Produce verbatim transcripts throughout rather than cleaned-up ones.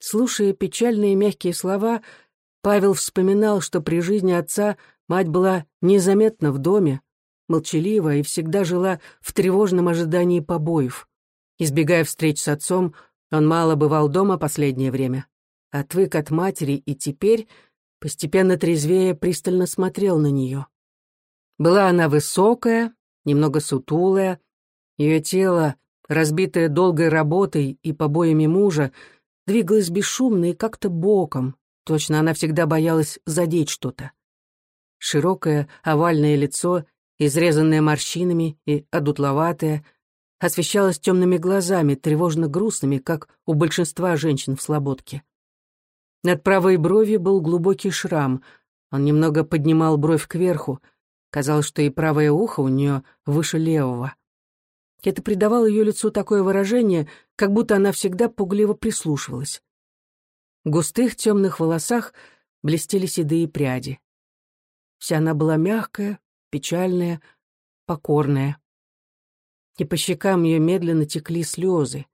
Слушая печальные мягкие слова, Павел вспоминал, что при жизни отца мать была незаметна в доме, молчалива и всегда жила в тревожном ожидании побоев. Избегая встреч с отцом, он мало бывал дома последнее время. Отвык от матери и теперь, постепенно трезвея, пристально смотрел на нее. Была она высокая, немного сутулая, ее тело, разбитое долгой работой и побоями мужа, двигалось бесшумно и как-то боком, точно она всегда боялась задеть что-то. Широкое овальное лицо, изрезанное морщинами и одутловатое, освещалось темными глазами, тревожно грустными, как у большинства женщин в слободке. Над правой бровью был глубокий шрам, он немного поднимал бровь кверху, казалось, что и правое ухо у нее выше левого. Это придавало ее лицу такое выражение, как будто она всегда пугливо прислушивалась. В густых темных волосах блестели седые пряди. Вся она была мягкая, печальная, покорная. И по щекам ее медленно текли слезы.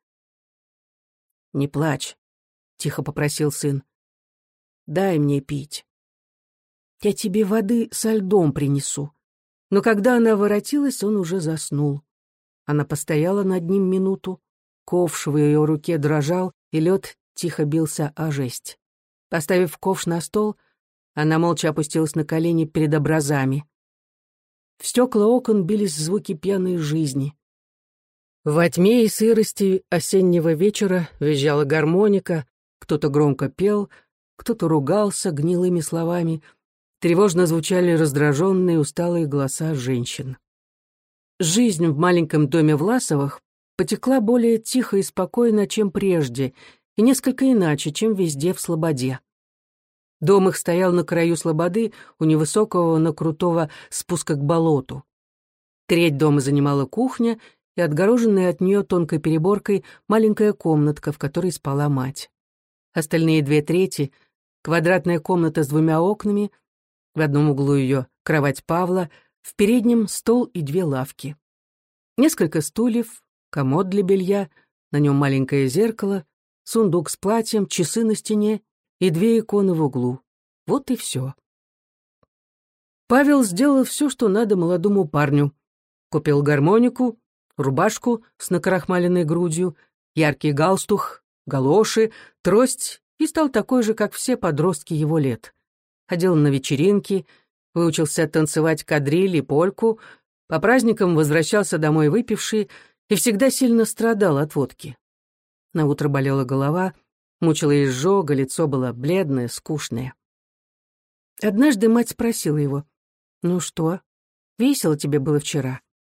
«Не плачь», — тихо попросил сын. «Дай мне пить. Я тебе воды со льдом принесу». Но когда она воротилась, он уже заснул. Она постояла над ним минуту, ковш в ее руке дрожал, и лед тихо бился о жесть. Поставив ковш на стол, она молча опустилась на колени перед образами. В стекла окон бились звуки пьяной жизни. Во тьме и сырости осеннего вечера визжала гармоника, кто-то громко пел, кто-то ругался гнилыми словами, тревожно звучали раздраженные, усталые голоса женщин. Жизнь в маленьком доме Власовых потекла более тихо и спокойно, чем прежде, и несколько иначе, чем везде в Слободе. Дом их стоял на краю слободы, у невысокого, но крутого спуска к болоту. Треть дома занимала кухня и отгороженная от нее тонкой переборкой маленькая комнатка, в которой спала мать. Остальные две трети — квадратная комната с двумя окнами, в одном углу ее кровать Павла, в переднем стол и две лавки. Несколько стульев, комод для белья, на нем маленькое зеркало, сундук с платьем, часы на стене и две иконы в углу. Вот и все. Павел сделал все, что надо молодому парню. Купил гармонику, рубашку с накрахмаленной грудью, яркий галстух, галоши, трость и стал такой же, как все подростки его лет. Ходил на вечеринки, выучился танцевать кадриль и польку, по праздникам возвращался домой выпивший и всегда сильно страдал от водки. Наутро болела голова, мучила изжога, лицо было бледное, скучное. Однажды мать спросила его: «Ну что, весело тебе было вчера?»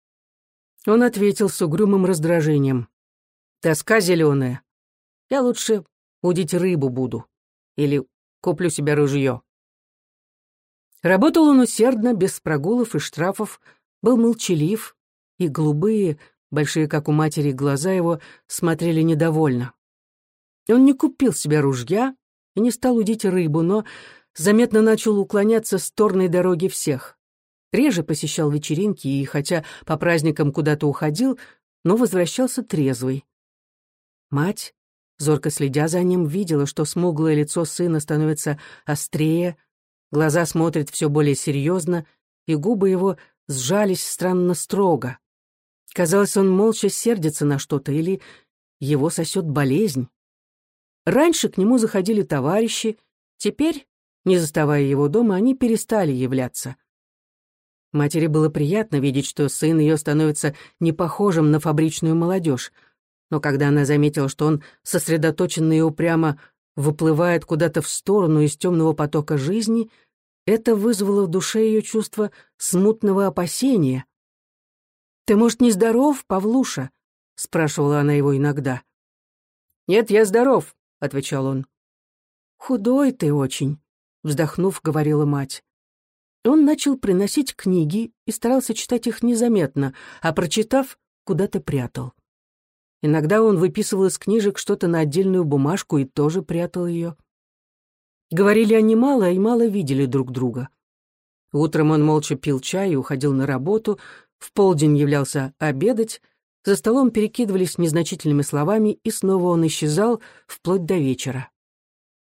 Он ответил с угрюмым раздражением: «Тоска зеленая. Я лучше удить рыбу буду. Или куплю себе ружье». Работал он усердно, без прогулов и штрафов, был молчалив, и голубые, большие, как у матери, глаза его смотрели недовольно. Он не купил себе ружья и не стал удить рыбу, но заметно начал уклоняться с торной дороги всех. Реже посещал вечеринки и, хотя по праздникам куда-то уходил, но возвращался трезвый. Мать, зорко следя за ним, видела, что смуглое лицо сына становится острее, глаза смотрят все более серьезно, и губы его сжались странно строго. Казалось, он молча сердится на что-то или его сосет болезнь. Раньше к нему заходили товарищи, теперь, не заставая его дома, они перестали являться. Матери было приятно видеть, что сын ее становится не похожим на фабричную молодежь, но когда она заметила, что он сосредоточенно и упрямо выплывает куда-то в сторону из темного потока жизни, это вызвало в душе ее чувство смутного опасения. «Ты, может, не здоров, Павлуша?» — спрашивала она его иногда. «Нет, я здоров», — отвечал он. «Худой ты очень», — вздохнув, говорила мать. Он начал приносить книги и старался читать их незаметно, а, прочитав, куда-то прятал. Иногда он выписывал из книжек что-то на отдельную бумажку и тоже прятал ее. Говорили они мало и мало видели друг друга. Утром он молча пил чай и уходил на работу, в полдень являлся обедать, за столом перекидывались незначительными словами, и снова он исчезал вплоть до вечера.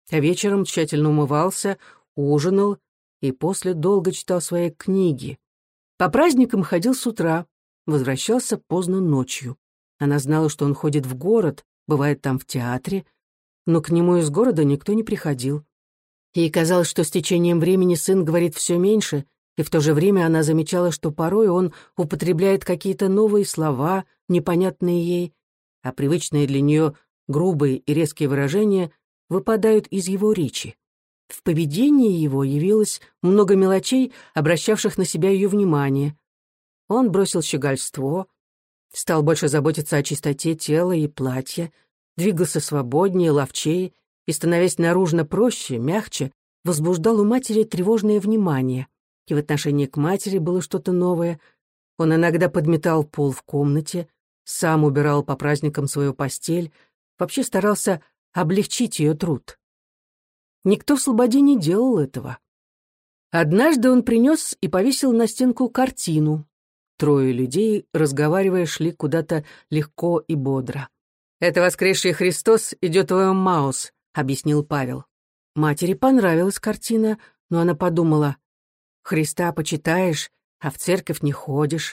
А вечером тщательно умывался, ужинал и после долго читал свои книги. По праздникам ходил с утра, возвращался поздно ночью. Она знала, что он ходит в город, бывает там в театре, но к нему из города никто не приходил. Ей казалось, что с течением времени сын говорит все меньше, и в то же время она замечала, что порой он употребляет какие-то новые слова, непонятные ей, а привычные для нее грубые и резкие выражения выпадают из его речи. В поведении его явилось много мелочей, обращавших на себя ее внимание. Он бросил щегольство, стал больше заботиться о чистоте тела и платья, двигался свободнее, ловчее и, становясь наружно проще, мягче, возбуждал у матери тревожное внимание. И в отношении к матери было что-то новое. Он иногда подметал пол в комнате, сам убирал по праздникам свою постель, вообще старался облегчить ее труд. Никто в Слободе не делал этого. Однажды он принес и повесил на стенку картину. Трое людей, разговаривая, шли куда-то легко и бодро. «Это воскресший Христос идет в Эммаус», — объяснил Павел. Матери понравилась картина, но она подумала: «Христа почитаешь, а в церковь не ходишь».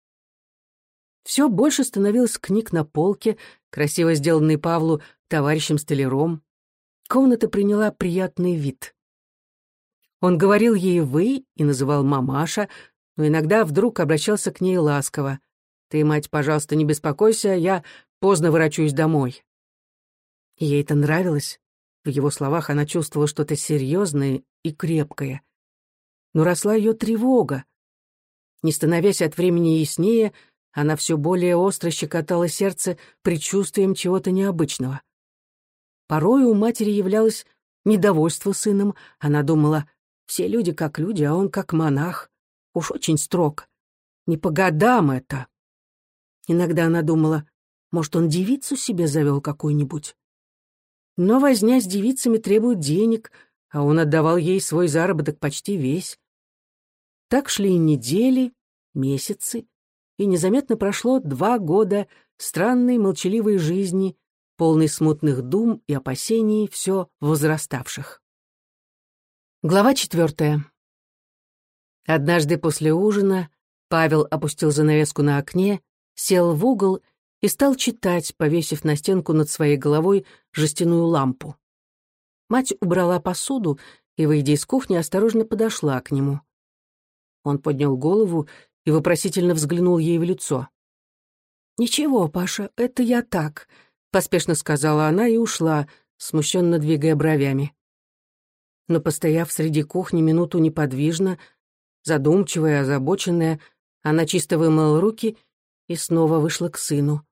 Все больше становилось книг на полке, красиво сделанный Павлу товарищем-столяром. Комната приняла приятный вид. Он говорил ей «вы» и называл «мамаша», но иногда вдруг обращался к ней ласково. «Ты, мать, пожалуйста, не беспокойся, я поздно ворочусь домой». Ей это нравилось. В его словах она чувствовала что-то серьезное и крепкое. Но росла ее тревога. Не становясь от времени яснее, она все более остро щекотала сердце предчувствием чего-то необычного. Порой у матери являлось недовольство сыном. Она думала: все люди как люди, а он как монах. Уж очень строг. Не по годам это. Иногда она думала: может, он девицу себе завел какую-нибудь. Но возня с девицами требует денег, а он отдавал ей свой заработок почти весь. Так шли и недели, месяцы, и незаметно прошло два года странной молчаливой жизни, полной смутных дум и опасений, все возраставших. Глава четвертая. Однажды после ужина Павел опустил занавеску на окне, сел в угол и стал читать, повесив на стенку над своей головой жестяную лампу. Мать убрала посуду и, выйдя из кухни, осторожно подошла к нему. Он поднял голову и вопросительно взглянул ей в лицо. «Ничего, Паша, это я так», — поспешно сказала она и ушла, смущенно двигая бровями. Но, постояв среди кухни минуту неподвижно, задумчивая, озабоченная, она чисто вымыла руки и снова вышла к сыну.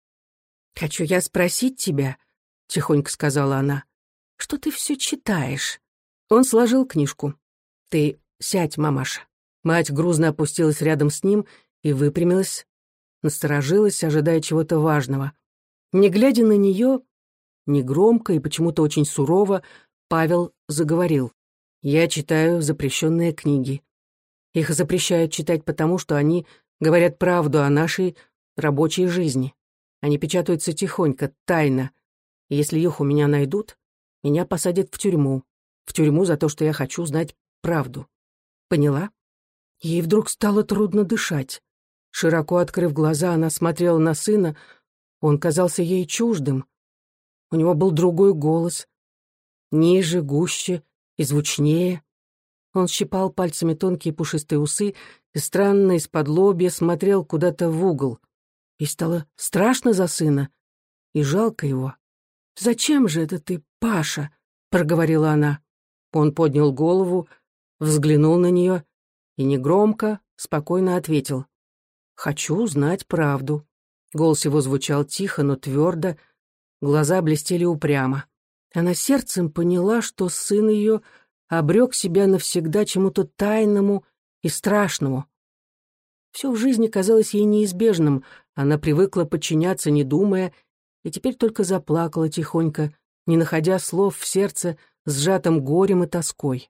«Хочу я спросить тебя», — тихонько сказала она, — «что ты все читаешь?» Он сложил книжку. «Ты сядь, мамаша». Мать грузно опустилась рядом с ним и выпрямилась, насторожилась, ожидая чего-то важного. Не глядя на нее, негромко и почему-то очень сурово, Павел заговорил. «Я читаю запрещенные книги. Их запрещают читать потому, что они говорят правду о нашей рабочей жизни. Они печатаются тихонько, тайно. И если их у меня найдут, меня посадят в тюрьму. В тюрьму за то, что я хочу знать правду. Поняла?» Ей вдруг стало трудно дышать. Широко открыв глаза, она смотрела на сына. Он казался ей чуждым. У него был другой голос. Ниже, гуще и звучнее. Он щипал пальцами тонкие пушистые усы и странно из-под лобья смотрел куда-то в угол. И стало страшно за сына и жалко его. «Зачем же это ты, Паша?» — проговорила она. Он поднял голову, взглянул на нее и негромко, спокойно ответил: «Хочу знать правду». Голос его звучал тихо, но твердо, глаза блестели упрямо. Она сердцем поняла, что сын ее обрек себя навсегда чему-то тайному и страшному. Все в жизни казалось ей неизбежным, она привыкла подчиняться, не думая, и теперь только заплакала тихонько, не находя слов в сердце, сжатым горем и тоской.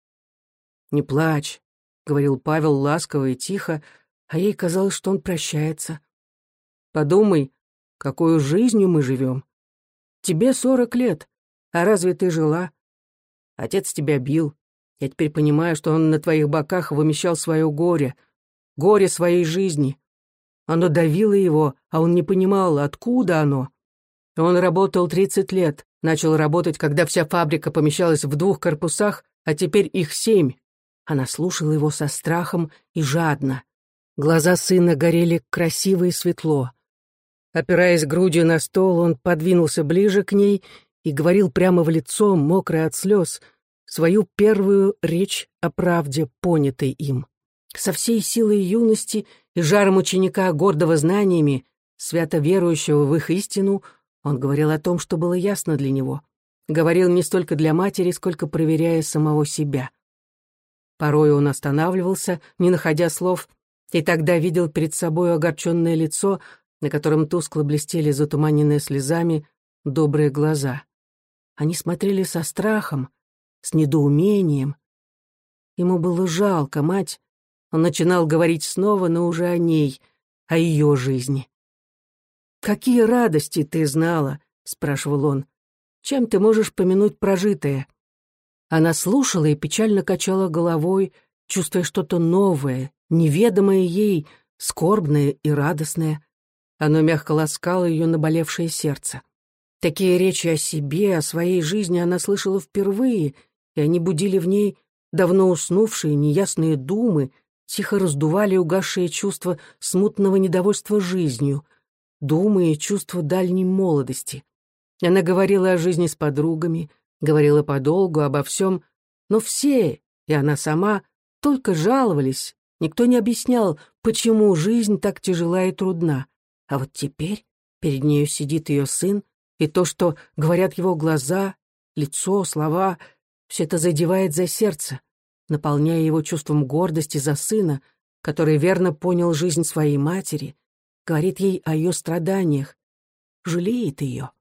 «Не плачь», — говорил Павел ласково и тихо, а ей казалось, что он прощается. «Подумай, какую жизнью мы живем. Тебе сорок лет, а разве ты жила? Отец тебя бил. Я теперь понимаю, что он на твоих боках вымещал свое горе, горе своей жизни. Оно давило его, а он не понимал, откуда оно. Он работал тридцать лет, начал работать, когда вся фабрика помещалась в двух корпусах, а теперь их семь. Она слушала его со страхом и жадно. Глаза сына горели красиво и светло. Опираясь грудью на стол, он подвинулся ближе к ней и говорил прямо в лицо, мокрый от слез, свою первую речь о правде, понятой им. Со всей силой юности и жаром ученика, гордого знаниями, свято верующего в их истину, он говорил о том, что было ясно для него. Говорил не столько для матери, сколько проверяя самого себя. Порой он останавливался, не находя слов, и тогда видел перед собой огорченное лицо, на котором тускло блестели затуманенные слезами добрые глаза. Они смотрели со страхом, с недоумением. Ему было жалко мать. Он начинал говорить снова, но уже о ней, о ее жизни. «Какие радости ты знала?» — спрашивал он. «Чем ты можешь помянуть прожитое?» Она слушала и печально качала головой, чувствуя что-то новое, неведомое ей, скорбное и радостное. Оно мягко ласкало ее наболевшее сердце. Такие речи о себе, о своей жизни она слышала впервые, и они будили в ней давно уснувшие неясные думы, тихо раздували угасшие чувства смутного недовольства жизнью, думы и чувства дальней молодости. Она говорила о жизни с подругами, говорила подолгу обо всем, но все, и она сама, только жаловались, никто не объяснял, почему жизнь так тяжела и трудна. А вот теперь перед нею сидит ее сын, и то, что говорят его глаза, лицо, слова, все это задевает за сердце, наполняя его чувством гордости за сына, который верно понял жизнь своей матери, говорит ей о ее страданиях, жалеет ее.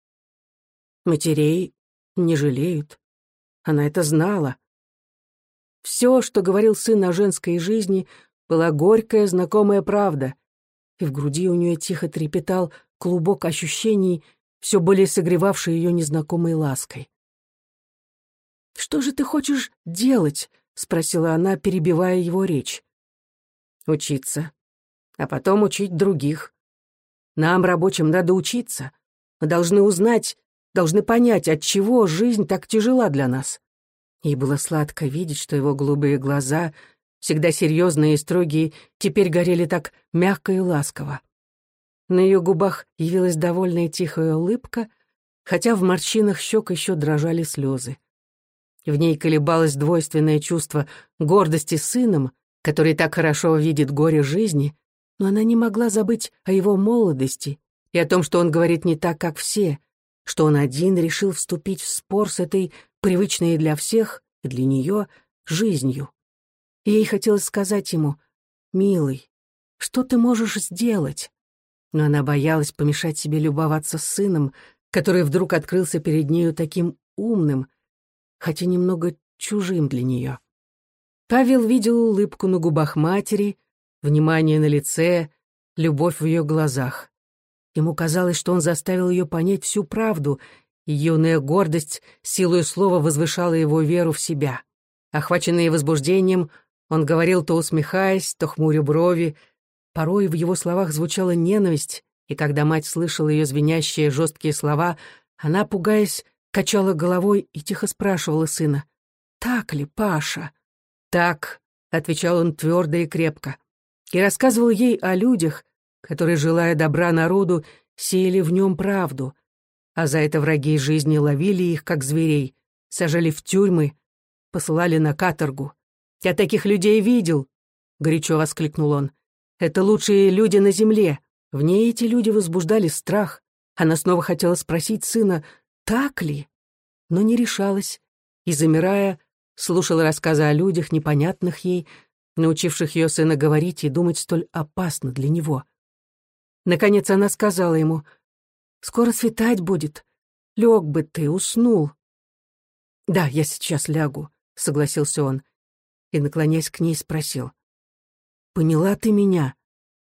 Матерей не жалеют. Она это знала. Все, что говорил сын о женской жизни, была горькая, знакомая правда, и в груди у нее тихо трепетал клубок ощущений, все более согревавший ее незнакомой лаской. «Что же ты хочешь делать?» — спросила она, перебивая его речь. «Учиться, а потом учить других. Нам, рабочим, надо учиться. Мы должны узнать, должны понять, отчего жизнь так тяжела для нас». Ей было сладко видеть, что его голубые глаза, всегда серьезные и строгие, теперь горели так мягко и ласково. На ее губах явилась довольная тихая улыбка, хотя в морщинах щек еще дрожали слезы. В ней колебалось двойственное чувство гордости сыном, который так хорошо видит горе жизни, но она не могла забыть о его молодости и о том, что он говорит не так, как все, что он один решил вступить в спор с этой привычной для всех и для нее жизнью. И ей хотелось сказать ему: «Милый, что ты можешь сделать?» Но она боялась помешать себе любоваться сыном, который вдруг открылся перед нею таким умным, хотя немного чужим для нее. Павел видел улыбку на губах матери, внимание на лице, любовь в ее глазах. Ему казалось, что он заставил ее понять всю правду, и юная гордость силою слова возвышала его веру в себя. Охваченный возбуждением, он говорил, то усмехаясь, то хмуря брови. Порой в его словах звучала ненависть, и когда мать слышала ее звенящие жесткие слова, она, пугаясь, качала головой и тихо спрашивала сына: «Так ли, Паша?» «Так», — отвечал он твердо и крепко, и рассказывал ей о людях, которые, желая добра народу, сеяли в нем правду, а за это враги жизни ловили их, как зверей, сажали в тюрьмы, посылали на каторгу. «Я таких людей видел», — горячо воскликнул он. «Это лучшие люди на земле». В ней эти люди возбуждали страх. Она снова хотела спросить сына, так ли, но не решалась, и, замирая, слушала рассказы о людях, непонятных ей, научивших ее сына говорить и думать столь опасно для него. Наконец она сказала ему: «Скоро светать будет. Лег бы ты, уснул». «Да, я сейчас лягу», — согласился он, и, наклоняясь к ней, спросил: «Поняла ты меня?»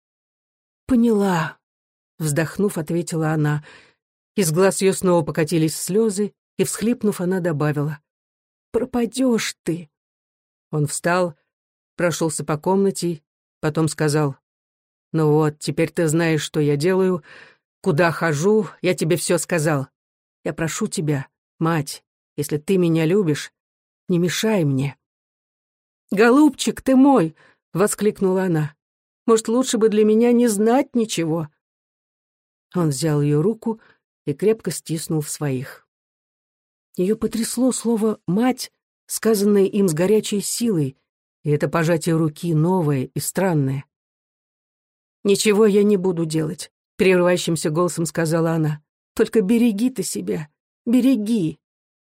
«Поняла», — вздохнув, ответила она. Из глаз ее снова покатились слезы, и, всхлипнув, она добавила: пропадешь ты». Он встал, прошелся по комнате, потом сказал: «Ну вот, теперь ты знаешь, что я делаю, куда хожу, я тебе все сказал. Я прошу тебя, мать, если ты меня любишь, не мешай мне». «Голубчик ты мой!» — воскликнула она. «Может, лучше бы для меня не знать ничего?» Он взял ее руку и крепко стиснул в своих. Ее потрясло слово «мать», сказанное им с горячей силой, и это пожатие руки новое и странное. «Ничего я не буду делать», — прерывающимся голосом сказала она. «Только береги ты себя, береги».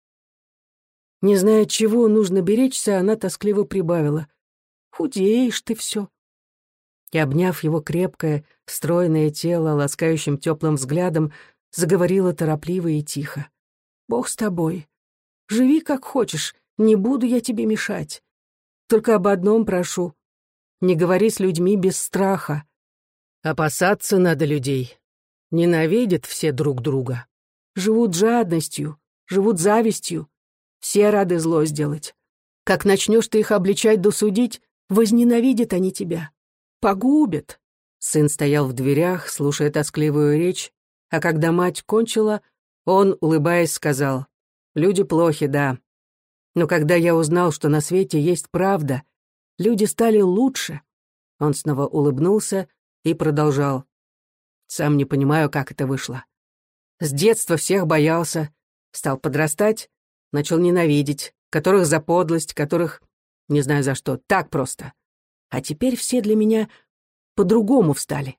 Не зная, чего нужно беречься, она тоскливо прибавила: «Худеешь ты все». И, обняв его крепкое, стройное тело ласкающим теплым взглядом, заговорила торопливо и тихо: «Бог с тобой. Живи как хочешь, не буду я тебе мешать. Только об одном прошу: не говори с людьми без страха. Опасаться надо людей. Ненавидят все друг друга. Живут жадностью, живут завистью. Все рады зло сделать. Как начнешь ты их обличать да судить, возненавидят они тебя. Погубят». Сын стоял в дверях, слушая тоскливую речь, а когда мать кончила, он, улыбаясь, сказал: «Люди плохи, да. Но когда я узнал, что на свете есть правда, люди стали лучше». Он снова улыбнулся и продолжал: «Сам не понимаю, как это вышло. С детства всех боялся, стал подрастать, начал ненавидеть, которых за подлость, которых не знаю за что, так просто. А теперь все для меня по-другому встали.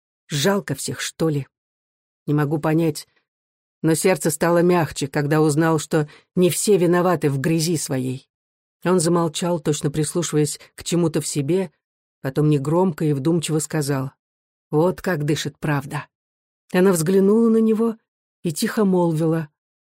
Жалко всех, что ли? Не могу понять, но сердце стало мягче, когда узнал, что не все виноваты в грязи своей». Он замолчал, точно прислушиваясь к чему-то в себе, потом негромко и вдумчиво сказал: «Вот как дышит правда». Она взглянула на него и тихо молвила: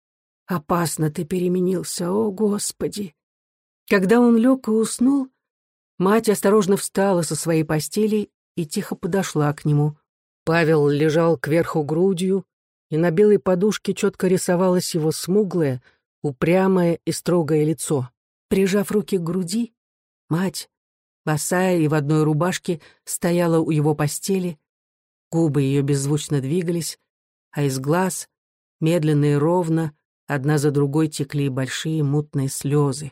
«Опасно ты переменился, о Господи!» Когда он лег и уснул, мать осторожно встала со своей постели и тихо подошла к нему. Павел лежал кверху грудью, и на белой подушке четко рисовалось его смуглое, упрямое и строгое лицо. Прижав руки к груди, мать, босая и в одной рубашке, стояла у его постели, губы ее беззвучно двигались, а из глаз, медленно и ровно, одна за другой текли большие мутные слезы.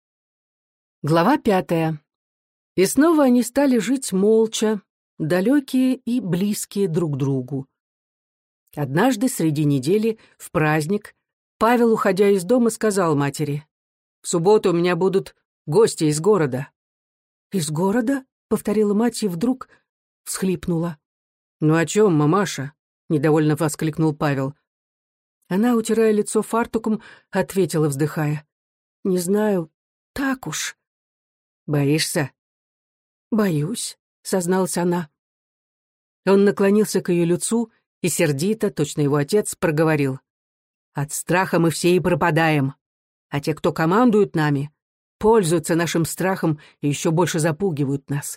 Глава пятая. И снова они стали жить молча, далекие и близкие друг другу. Однажды среди недели, в праздник, Павел, уходя из дома, сказал матери: «В субботу у меня будут гости из города». «Из города?» — повторила мать и вдруг всхлипнула. «Ну о чем, мамаша?» — недовольно воскликнул Павел. Она, утирая лицо фартуком, ответила, вздыхая: «Не знаю, так уж». «Боишься?» «Боюсь», — созналась она. Он наклонился к ее лицу и сердито, точно его отец, проговорил: «От страха мы все и пропадаем, а те, кто командуют нами, пользуются нашим страхом и еще больше запугивают нас».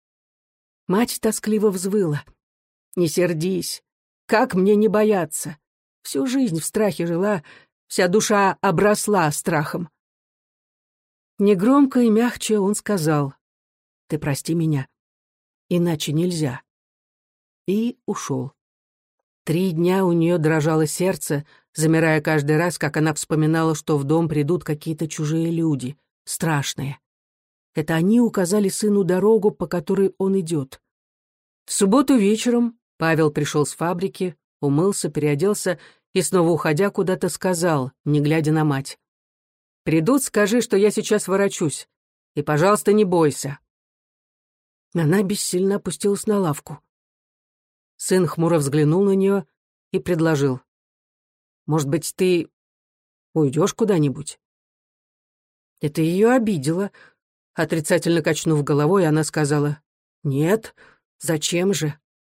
Мать тоскливо взвыла: «Не сердись, как мне не бояться? Всю жизнь в страхе жила, вся душа обросла страхом». Негромко и мягче он сказал: «Ты прости меня, иначе нельзя». И ушел. Три дня у нее дрожало сердце, замирая каждый раз, как она вспоминала, что в дом придут какие-то чужие люди, страшные. Это они указали сыну дорогу, по которой он идет. В субботу вечером Павел пришел с фабрики, умылся, переоделся и, снова уходя куда-то, сказал, не глядя на мать: «Придут, скажи, что я сейчас ворочусь, и, пожалуйста, не бойся». Она бессильно опустилась на лавку. Сын хмуро взглянул на нее и предложил: «Может быть, ты уйдешь куда-нибудь?» Это ее обидело. Отрицательно качнув головой, она сказала: «Нет, зачем же?»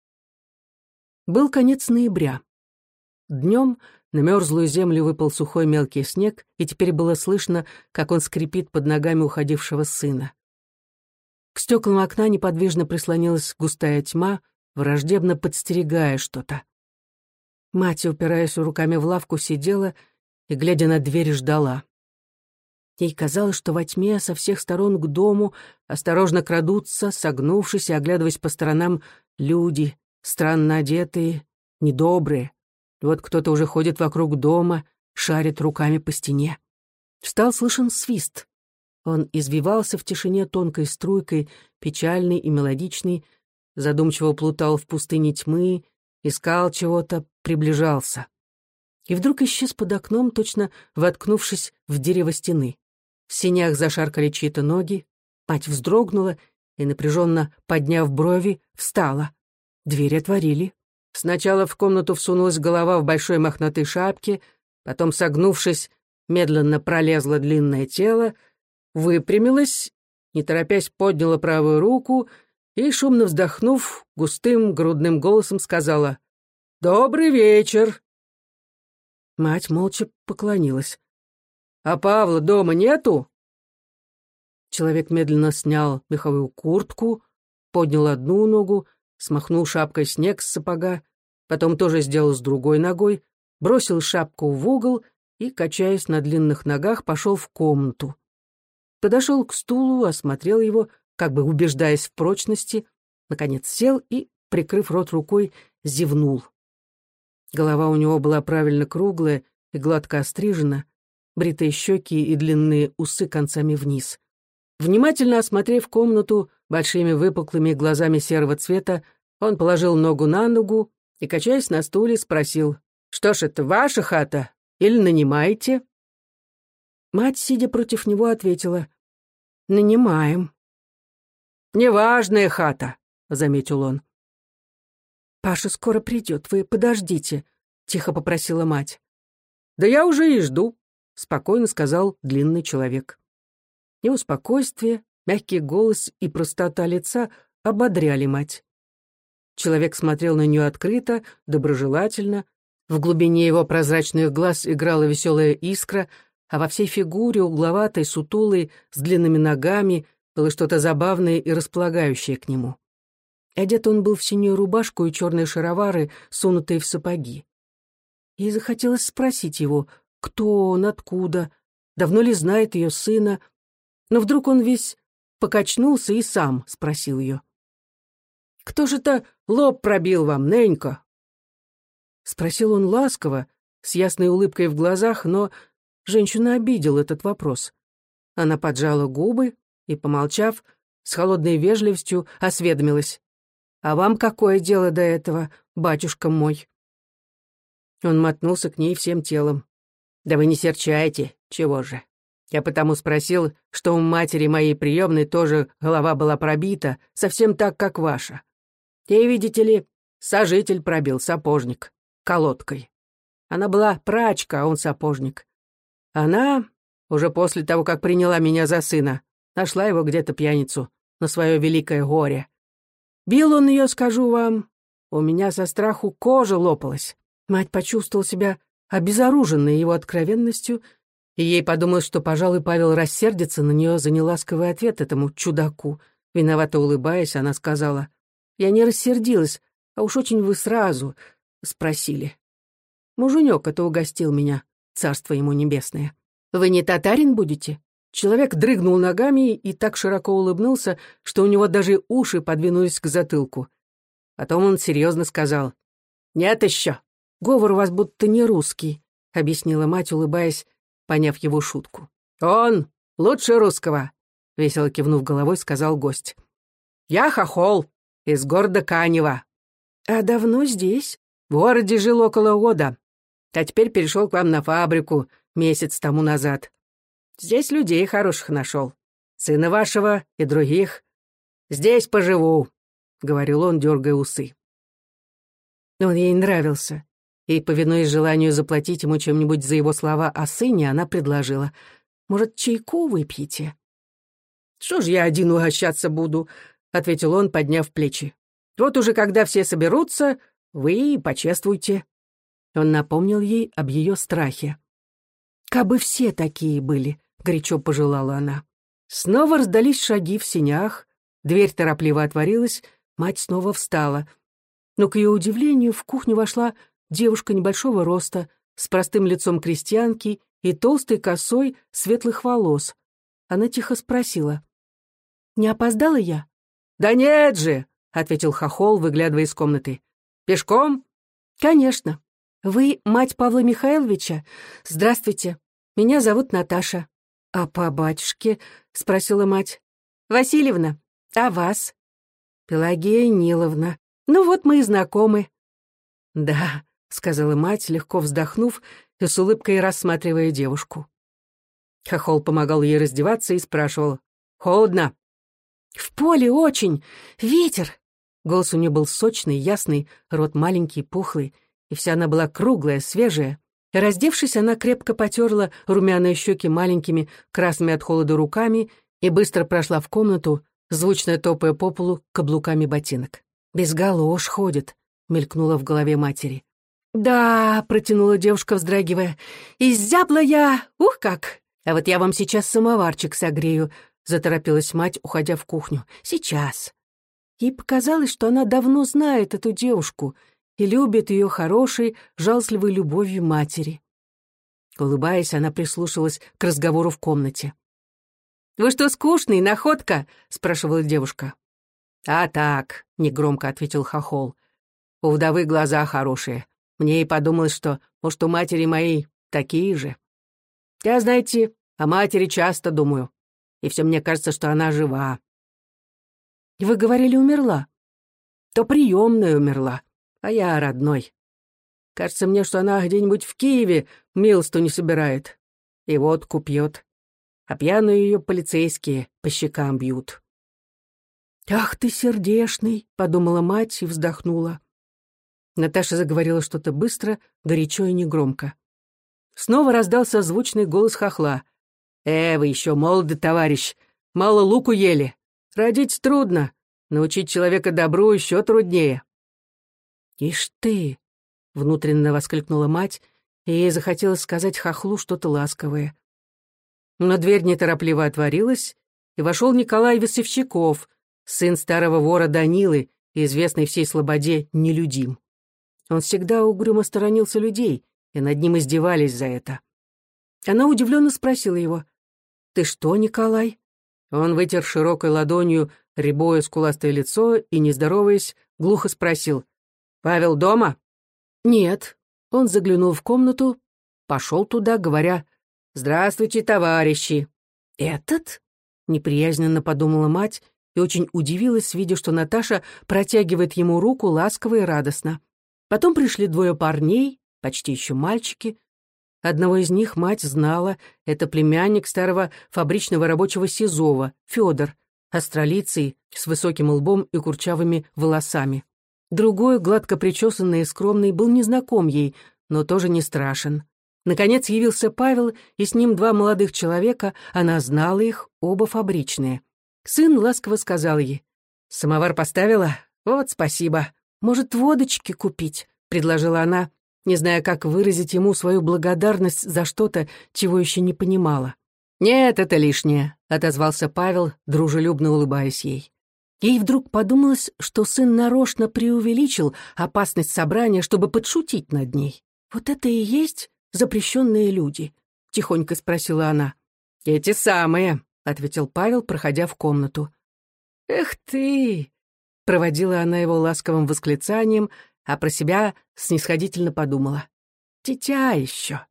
Был конец ноября. Днем на мерзлую землю выпал сухой мелкий снег, и теперь было слышно, как он скрипит под ногами уходившего сына. К стеклам окна неподвижно прислонилась густая тьма, враждебно подстерегая что-то. Мать, упираясь руками в лавку, сидела и, глядя на дверь, ждала. Ей казалось, что во тьме со всех сторон к дому осторожно крадутся, согнувшись и оглядываясь по сторонам, люди, странно одетые, недобрые. Вот кто-то уже ходит вокруг дома, шарит руками по стене. Стал слышен свист. Он извивался в тишине тонкой струйкой, печальный и мелодичный, задумчиво плутал в пустыне тьмы, искал чего-то, приближался. И вдруг исчез под окном, точно воткнувшись в дерево стены. В сенях зашаркали чьи-то ноги, мать вздрогнула и, напряженно подняв брови, встала. Дверь отворили. Сначала в комнату всунулась голова в большой мохнатой шапке, потом, согнувшись, медленно пролезло длинное тело, выпрямилась, не торопясь подняла правую руку и, шумно вздохнув, густым грудным голосом сказала: «Добрый вечер!» Мать молча поклонилась. «А Павла дома нету?» Человек медленно снял меховую куртку, поднял одну ногу, смахнул шапкой снег с сапога, потом тоже сделал с другой ногой, бросил шапку в угол и, качаясь на длинных ногах, пошел в комнату. Подошел к стулу, осмотрел его, как бы убеждаясь в прочности, наконец сел и, прикрыв рот рукой, зевнул. Голова у него была правильно круглая и гладко острижена, бритые щеки и длинные усы концами вниз. Внимательно осмотрев комнату большими выпуклыми глазами серого цвета, он положил ногу на ногу и, качаясь на стуле, спросил: «Что ж, это ваша хата? Или нанимаете?» Мать, сидя против него, ответила: «Нанимаем». «Неважная хата», — заметил он. «Паша скоро придет, вы подождите», — тихо попросила мать. «Да я уже и жду», — спокойно сказал длинный человек. Его спокойствие, мягкий голос и простота лица ободряли мать. Человек смотрел на нее открыто, доброжелательно. В глубине его прозрачных глаз играла веселая искра, а во всей фигуре, угловатой, сутулой, с длинными ногами, было что-то забавное и располагающее к нему. Одет он был в синюю рубашку и черные шаровары, сунутые в сапоги. Ей захотелось спросить его, кто он, откуда, давно ли знает ее сына, но вдруг он весь покачнулся и сам спросил ее: «Кто же это лоб пробил вам, ненька?» Спросил он ласково, с ясной улыбкой в глазах, но женщина обидел этот вопрос. Она поджала губы и, помолчав, с холодной вежливостью осведомилась: «А вам какое дело до этого, батюшка мой?» Он мотнулся к ней всем телом. «Да вы не серчайте, чего же. Я потому спросил, что у матери моей приемной тоже голова была пробита, совсем так, как ваша. Ей, видите ли, сожитель пробил, сапожник, колодкой. Она была прачка, а он сапожник. Она, уже после того, как приняла меня за сына, нашла его где-то пьяницу на свое великое горе. Бил он ее, скажу вам, у меня со страху кожа лопалась». Мать почувствовала себя обезоруженной его откровенностью, и ей подумалось, что, пожалуй, Павел рассердится на нее за неласковый ответ этому чудаку. Виновато улыбаясь, она сказала: «Я не рассердилась, а уж очень вы сразу спросили. Муженек это угостил меня, царство ему небесное. Вы не татарин будете?» Человек дрыгнул ногами и так широко улыбнулся, что у него даже уши подвинулись к затылку. Потом он серьезно сказал: «Нет еще. Говор у вас будто не русский», — объяснила мать, улыбаясь, поняв его шутку. «Он лучше русского», — весело кивнув головой, сказал гость. «Я хохол из города Канева». «А давно здесь?» «В городе жил около года, а теперь перешел к вам на фабрику месяц тому назад. Здесь людей хороших нашел, сына вашего и других. Здесь поживу», — говорил он, дергая усы. Он ей нравился, и, повинуясь желанию заплатить ему чем-нибудь за его слова о сыне, она предложила: «Может, чайку выпьете?» «Что ж я один угощаться буду?» — ответил он, подняв плечи. «Вот уже когда все соберутся, вы почествуйте». Он напомнил ей об ее страхе. «Кабы все такие были», — горячо пожелала она. Снова раздались шаги в сенях, дверь торопливо отворилась, мать снова встала. Но, к ее удивлению, в кухню вошла девушка небольшого роста, с простым лицом крестьянки и толстой косой светлых волос. Она тихо спросила: «Не опоздала я?» «Да нет же!» — ответил Хохол, выглядывая из комнаты. «Пешком?» «Конечно. Вы мать Павла Михайловича? Здравствуйте. Меня зовут Наташа». «А по батюшке?» — спросила мать. «Васильевна. А вас?» «Пелагея Ниловна. Ну вот мы и знакомы». «Да», — сказала мать, легко вздохнув и с улыбкой рассматривая девушку. Хохол помогал ей раздеваться и спрашивал: «Холодно?» «В поле очень. Ветер». Голос у нее был сочный, ясный, рот маленький, пухлый, и вся она была круглая, свежая. И, раздевшись, она крепко потерла румяные щеки маленькими, красными от холода руками и быстро прошла в комнату, звучно топая по полу каблуками ботинок. «Без галош ходит», — мелькнула в голове матери. «Да», — протянула девушка, вздрагивая, — «изябла я, ух как! А вот я вам сейчас самоварчик согрею», — заторопилась мать, уходя в кухню. «Сейчас». Ей показалось, что она давно знает эту девушку и любит ее хорошей, жалостливой любовью матери. Улыбаясь, она прислушалась к разговору в комнате. «Вы что, скучный, находка?» — спрашивала девушка. «А так», — негромко ответил Хохол. «У вдовы глаза хорошие. Мне и подумалось, что, может, у матери моей такие же. Я, знаете, о матери часто думаю, и все мне кажется, что она жива». «Вы говорили, умерла?» «То приемная умерла, а я родной. Кажется мне, что она где-нибудь в Киеве милостыню собирает и водку пьет, а пьяную ее полицейские по щекам бьют». «Ах ты сердешный», — подумала мать и вздохнула. Наташа заговорила что-то быстро, горячо и негромко. Снова раздался звучный голос хохла. «Э, вы еще молоды, товарищ, мало луку ели. Родить трудно, научить человека добру еще труднее». «Ишь ты!» — внутренно воскликнула мать, и ей захотелось сказать хохлу что-то ласковое. Но дверь неторопливо отворилась, и вошел Николай Весовщиков, сын старого вора Данилы, известный всей слободе нелюдим. Он всегда угрюмо сторонился людей, и над ним издевались за это. Она удивленно спросила его: «Ты что, Николай?» Он вытер широкой ладонью рябое скуластое лицо и, не здороваясь, глухо спросил: «Павел дома?» «Нет». Он заглянул в комнату, пошел туда, говоря: «Здравствуйте, товарищи». «Этот?» — неприязненно подумала мать и очень удивилась, видя, что Наташа протягивает ему руку ласково и радостно. Потом пришли двое парней, почти еще мальчики. Одного из них мать знала, это племянник старого фабричного рабочего Сизова, Федор, астролицый, с высоким лбом и курчавыми волосами. Другой, гладко причесанный и скромный, был незнаком ей, но тоже не страшен. Наконец явился Павел, и с ним два молодых человека, она знала их, оба фабричные. Сын ласково сказал ей: «Самовар поставила? Вот спасибо. Может, водочки купить?» — предложила она, не зная, как выразить ему свою благодарность за что-то, чего еще не понимала. «Нет, это лишнее», — отозвался Павел, дружелюбно улыбаясь ей. Ей вдруг подумалось, что сын нарочно преувеличил опасность собрания, чтобы подшутить над ней. «Вот это и есть запрещенные люди?» — тихонько спросила она. «Эти самые», — ответил Павел, проходя в комнату. «Эх ты!» — проводила она его ласковым восклицанием, а про себя снисходительно подумала: «Дитя еще».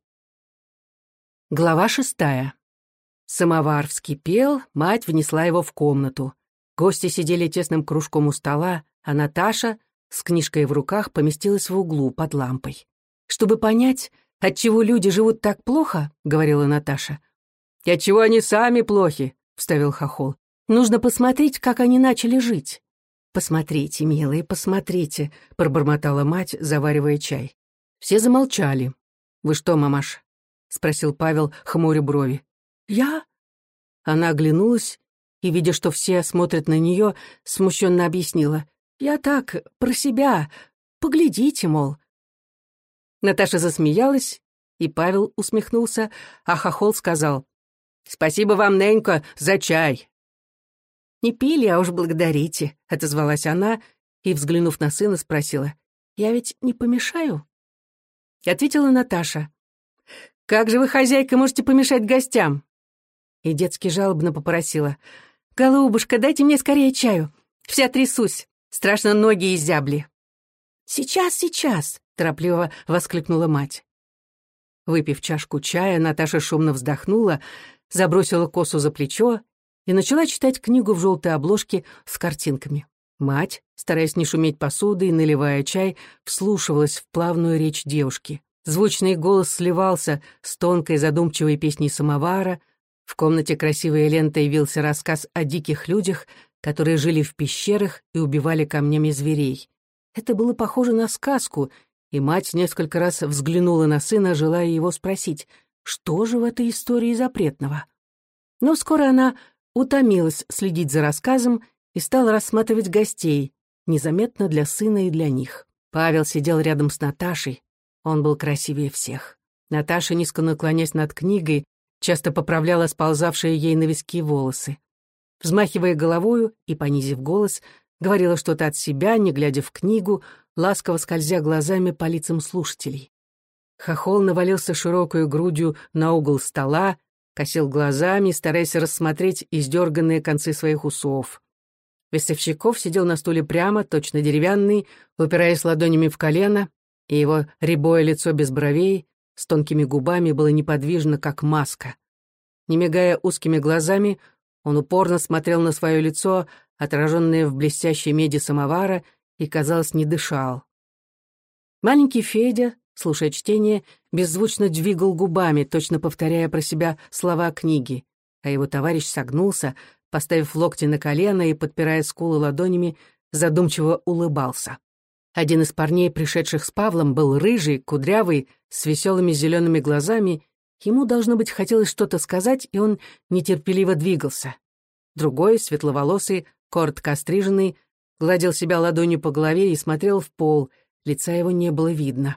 Глава шестая. Самовар вскипел, мать внесла его в комнату. Гости сидели тесным кружком у стола, а Наташа с книжкой в руках поместилась в углу под лампой. «Чтобы понять, отчего люди живут так плохо, — говорила Наташа. — И отчего они сами плохи, — вставил Хохол. — Нужно посмотреть, как они начали жить. «Посмотрите, милые, посмотрите», — пробормотала мать, заваривая чай. Все замолчали. «Вы что, мамаш?» — спросил Павел, хмуря брови. «Я?» Она оглянулась и, видя, что все смотрят на нее, смущенно объяснила: «Я так, про себя. Поглядите, мол». Наташа засмеялась, и Павел усмехнулся, а Хохол сказал: «Спасибо вам, Ненька, за чай». «Не пили, а уж благодарите», — отозвалась она и, взглянув на сына, спросила: «Я ведь не помешаю?» И ответила Наташа: Как же вы, хозяйка, можете помешать гостям?» И детски жалобно попросила: «Голубушка, дайте мне скорее чаю. Вся трясусь, страшно ноги изябли». «Сейчас, сейчас!» — торопливо воскликнула мать. Выпив чашку чая, Наташа шумно вздохнула, забросила косу за плечо и начала читать книгу в желтой обложке с картинками. Мать, стараясь не шуметь посудой, наливая чай, вслушивалась в плавную речь девушки. Звучный голос сливался с тонкой задумчивой песней самовара. В комнате красивой лентой явился рассказ о диких людях, которые жили в пещерах и убивали камнями зверей. Это было похоже на сказку, и мать несколько раз взглянула на сына, желая его спросить, что же в этой истории запретного. Но скоро она утомилась следить за рассказом и стала рассматривать гостей, незаметно для сына и для них. Павел сидел рядом с Наташей. Он был красивее всех. Наташа, низко наклонясь над книгой, часто поправляла сползавшие ей на виски волосы. Взмахивая головою и понизив голос, говорила что-то от себя, не глядя в книгу, ласково скользя глазами по лицам слушателей. Хохол навалился широкой грудью на угол стола, косил глазами, стараясь рассмотреть издерганные концы своих усов. Весовщиков сидел на стуле прямо, точно деревянный, упираясь ладонями в колено, и его рябое лицо без бровей, с тонкими губами, было неподвижно, как маска. Не мигая узкими глазами, он упорно смотрел на свое лицо, отраженное в блестящей меди самовара, и, казалось, не дышал. Маленький Федя, слушая чтение, беззвучно двигал губами, точно повторяя про себя слова книги, а его товарищ согнулся, поставив локти на колено и, подпирая скулы ладонями, задумчиво улыбался. Один из парней, пришедших с Павлом, был рыжий, кудрявый, с веселыми зелеными глазами. Ему, должно быть, хотелось что-то сказать, и он нетерпеливо двигался. Другой, светловолосый, коротко остриженный, гладил себя ладонью по голове и смотрел в пол, лица его не было видно.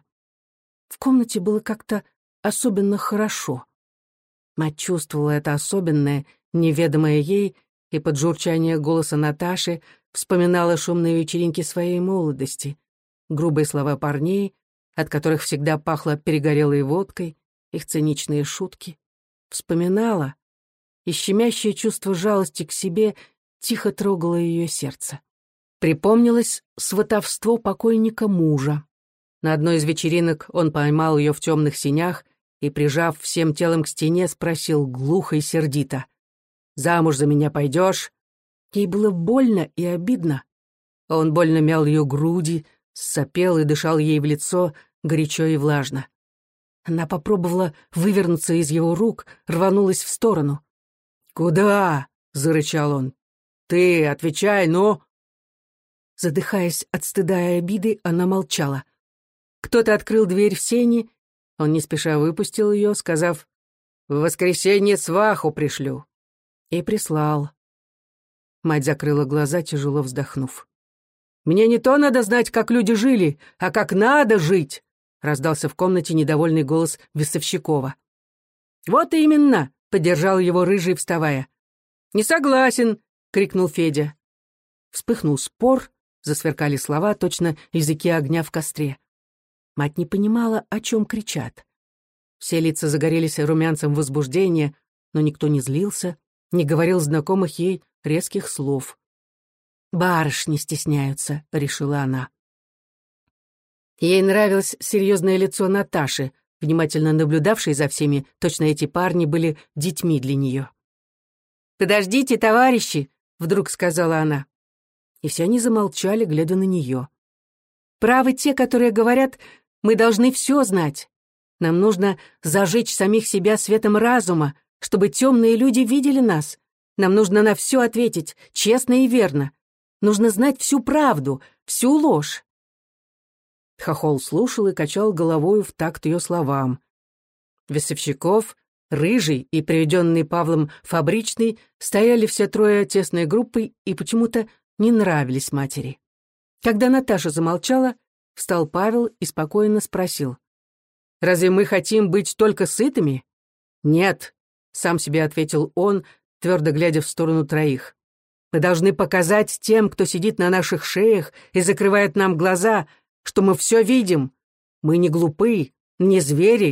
В комнате было как-то особенно хорошо. Мать чувствовала это особенное, неведомое ей, и под журчание голоса Наташи вспоминала шумные вечеринки своей молодости, грубые слова парней, от которых всегда пахло перегорелой водкой, их циничные шутки. Вспоминала, и щемящее чувство жалости к себе тихо трогало ее сердце. Припомнилось сватовство покойника мужа. На одной из вечеринок он поймал ее в темных синях и, прижав всем телом к стене, спросил глухо и сердито: «Замуж за меня пойдешь?» Ей было больно и обидно. Он больно мял ее груди, сопел и дышал ей в лицо горячо и влажно. Она попробовала вывернуться из его рук, рванулась в сторону. «Куда?» — зарычал он. «Ты отвечай, ну!» Задыхаясь от стыда и обиды, она молчала. Кто-то открыл дверь в сени, он не спеша выпустил ее, сказав: «В воскресенье сваху пришлю». И прислал. Мать закрыла глаза, тяжело вздохнув. «Мне не то надо знать, как люди жили, а как надо жить!» Раздался в комнате недовольный голос Весовщикова. «Вот именно!» — поддержал его рыжий, вставая. «Не согласен!» — крикнул Федя. Вспыхнул спор, засверкали слова, точно языки огня в костре. Мать не понимала, о чем кричат. Все лица загорелись румянцем возбуждения, но никто не злился, не говорил знакомых ей резких слов. «Барышни стесняются», — решила она. Ей нравилось серьезное лицо Наташи, внимательно наблюдавшей за всеми, точно эти парни были детьми для нее. «Подождите, товарищи!» — вдруг сказала она. И все они замолчали, глядя на нее. «Правы те, которые говорят, мы должны все знать. Нам нужно зажечь самих себя светом разума, чтобы темные люди видели нас. Нам нужно на все ответить, честно и верно. Нужно знать всю правду, всю ложь». Хохол слушал и качал головою в такт ее словам. Весовщиков, Рыжий и приведенный Павлом Фабричный стояли все трое тесной группой и почему-то не нравились матери. Когда Наташа замолчала, встал Павел и спокойно спросил: «Разве мы хотим быть только сытыми?» «Нет», — сам себе ответил он, твердо глядя в сторону троих. «Мы должны показать тем, кто сидит на наших шеях и закрывает нам глаза, что мы все видим. Мы не глупы, не звери.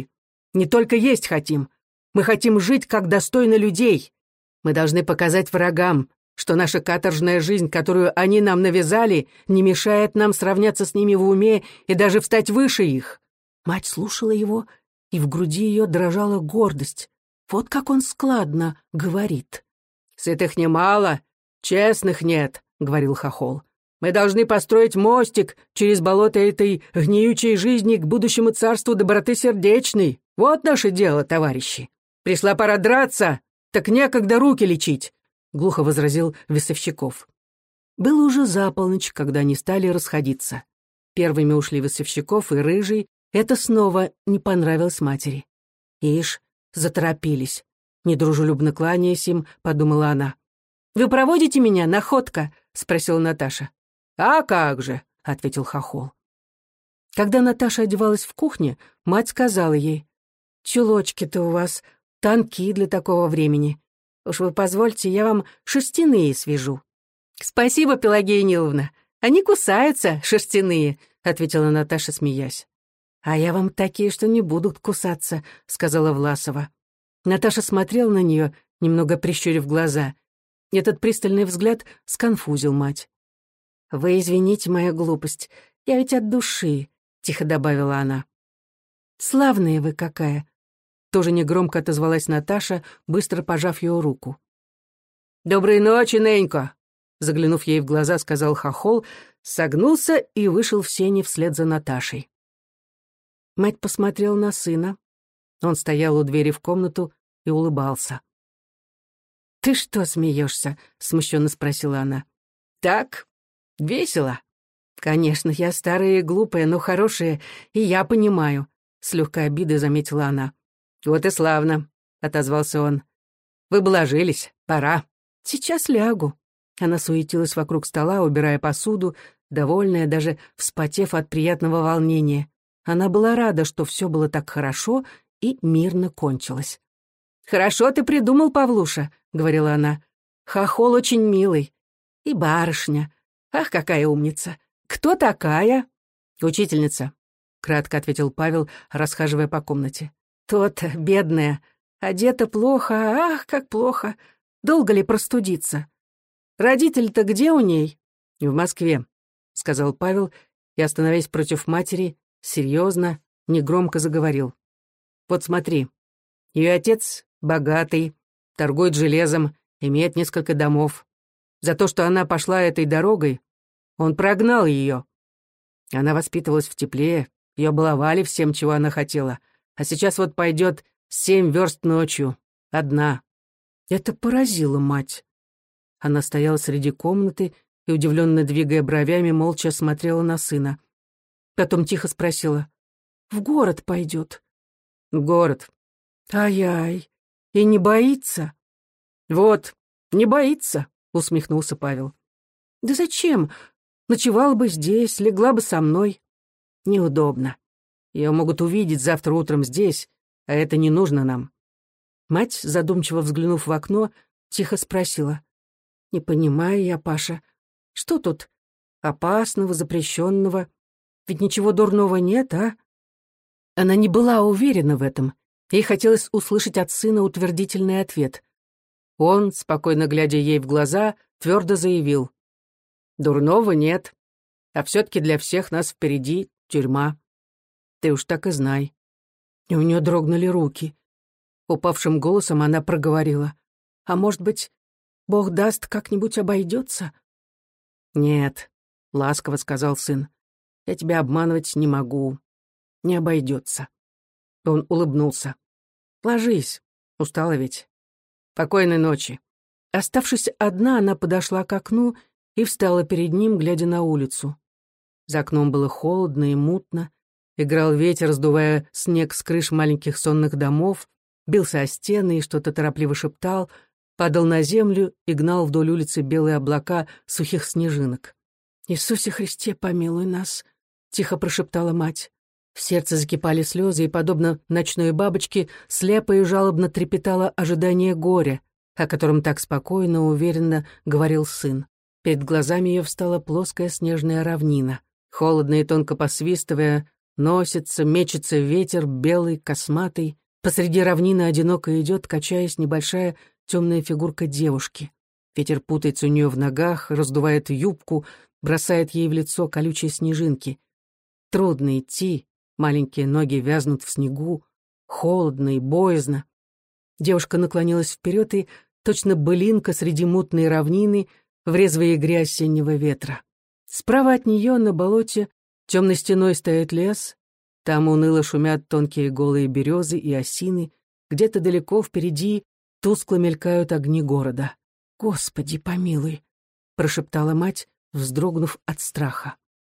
Не только есть хотим. Мы хотим жить, как достойно людей. Мы должны показать врагам, что наша каторжная жизнь, которую они нам навязали, не мешает нам сравняться с ними в уме и даже встать выше их». Мать слушала его, и в груди ее дрожала гордость. Вот как он складно говорит. «Сытых немало, честных нет», — говорил Хохол. «Мы должны построить мостик через болото этой гниючей жизни к будущему царству доброты сердечной. Вот наше дело, товарищи. Пришла пора драться, так некогда руки лечить», — глухо возразил Весовщиков. Было уже за полночь, когда они стали расходиться. Первыми ушли Весовщиков и Рыжий. Это снова не понравилось матери. «Ишь, заторопились», — недружелюбно кланяясь им, подумала она. «Вы проводите меня, находка?» — спросила Наташа. «А как же», — ответил Хохол. Когда Наташа одевалась в кухне, мать сказала ей: «Чулочки-то у вас тонкие для такого времени. Уж вы позвольте, я вам шерстяные свяжу». «Спасибо, Пелагея Ниловна. Они кусаются, шерстяные», — ответила Наташа, смеясь. «А я вам такие, что не будут кусаться», — сказала Власова. Наташа смотрела на нее, немного прищурив глаза. Этот пристальный взгляд сконфузил мать. «Вы извините мою глупость, я ведь от души», — тихо добавила она. «Славная вы какая», — тоже негромко отозвалась Наташа, быстро пожав ее руку. «Доброй ночи, Ненька», — заглянув ей в глаза, сказал Хохол, согнулся и вышел в сени вслед за Наташей. Мать посмотрела на сына. Он стоял у двери в комнату и улыбался. «Ты что смеешься?» — смущенно спросила она. «Так, весело. Конечно, я старая и глупая, но хорошая, и я понимаю», — с легкой обидой заметила она. «Вот и славно», — отозвался он. «Вы блажились, пора. Сейчас лягу». Она суетилась вокруг стола, убирая посуду, довольная, даже вспотев от приятного волнения. Она была рада, что все было так хорошо и мирно кончилось. «Хорошо ты придумал, Павлуша», — говорила она. «Хохол очень милый. И барышня. Ах, какая умница. Кто такая?» «Учительница», — кратко ответил Павел, расхаживая по комнате. «То-то, бедная. Одета плохо, ах, как плохо. Долго ли простудиться? Родитель-то где у ней?» «В Москве», — сказал Павел, и, остановясь против матери, серьезно, негромко заговорил. «Вот смотри, ее отец богатый, торгует железом, имеет несколько домов. За то, что она пошла этой дорогой, он прогнал ее. Она воспитывалась в тепле, ее баловали всем, чего она хотела, а сейчас вот пойдет семь верст ночью, одна». Это поразило мать. Она стояла среди комнаты и, удивленно двигая бровями, молча смотрела на сына. Потом тихо спросила: «В город пойдет?» «В город». «Ай-яй, и не боится?» «Вот, не боится», — усмехнулся Павел. «Да зачем? Ночевала бы здесь, легла бы со мной». «Неудобно. Ее могут увидеть завтра утром здесь, а это не нужно нам». Мать, задумчиво взглянув в окно, тихо спросила: «Не понимаю я, Паша, что тут опасного, запрещенного? Ведь ничего дурного нет, а?» Она не была уверена в этом. Ей хотелось услышать от сына утвердительный ответ. Он, спокойно глядя ей в глаза, твердо заявил: «Дурного нет, а все-таки для всех нас впереди тюрьма. Ты уж так и знай». И у нее дрогнули руки. Упавшим голосом она проговорила: «А может быть, Бог даст, как-нибудь обойдется?» «Нет», — ласково сказал сын, — «я тебя обманывать не могу. Не обойдется». Он улыбнулся. «Ложись, устала ведь. Покойной ночи». Оставшись одна, она подошла к окну и встала перед ним, глядя на улицу. За окном было холодно и мутно, играл ветер, сдувая снег с крыш маленьких сонных домов, бился о стены и что-то торопливо шептал, падал на землю и гнал вдоль улицы белые облака сухих снежинок. «Иисусе Христе, помилуй нас», — тихо прошептала мать. В сердце закипали слезы, и, подобно ночной бабочке, слепо и жалобно трепетало ожидание горя, о котором так спокойно, уверенно говорил сын. Перед глазами ее встала плоская снежная равнина. Холодно и тонко посвистывая, Носится, мечется ветер, белый, косматый. Посреди равнины одиноко идет, качаясь, небольшая темная фигурка девушки. Ветер путается у нее в ногах, раздувает юбку, бросает ей в лицо колючие снежинки. Трудно идти, маленькие ноги вязнут в снегу, холодно и боязно. Девушка наклонилась вперед и, точно былинка среди мутной равнины, в резвой игре осеннего ветра. Справа от нее на болоте темной стеной стоит лес, там уныло шумят тонкие голые березы и осины, где-то далеко впереди тускло мелькают огни города. «Господи, помилуй!» — прошептала мать, вздрогнув от страха.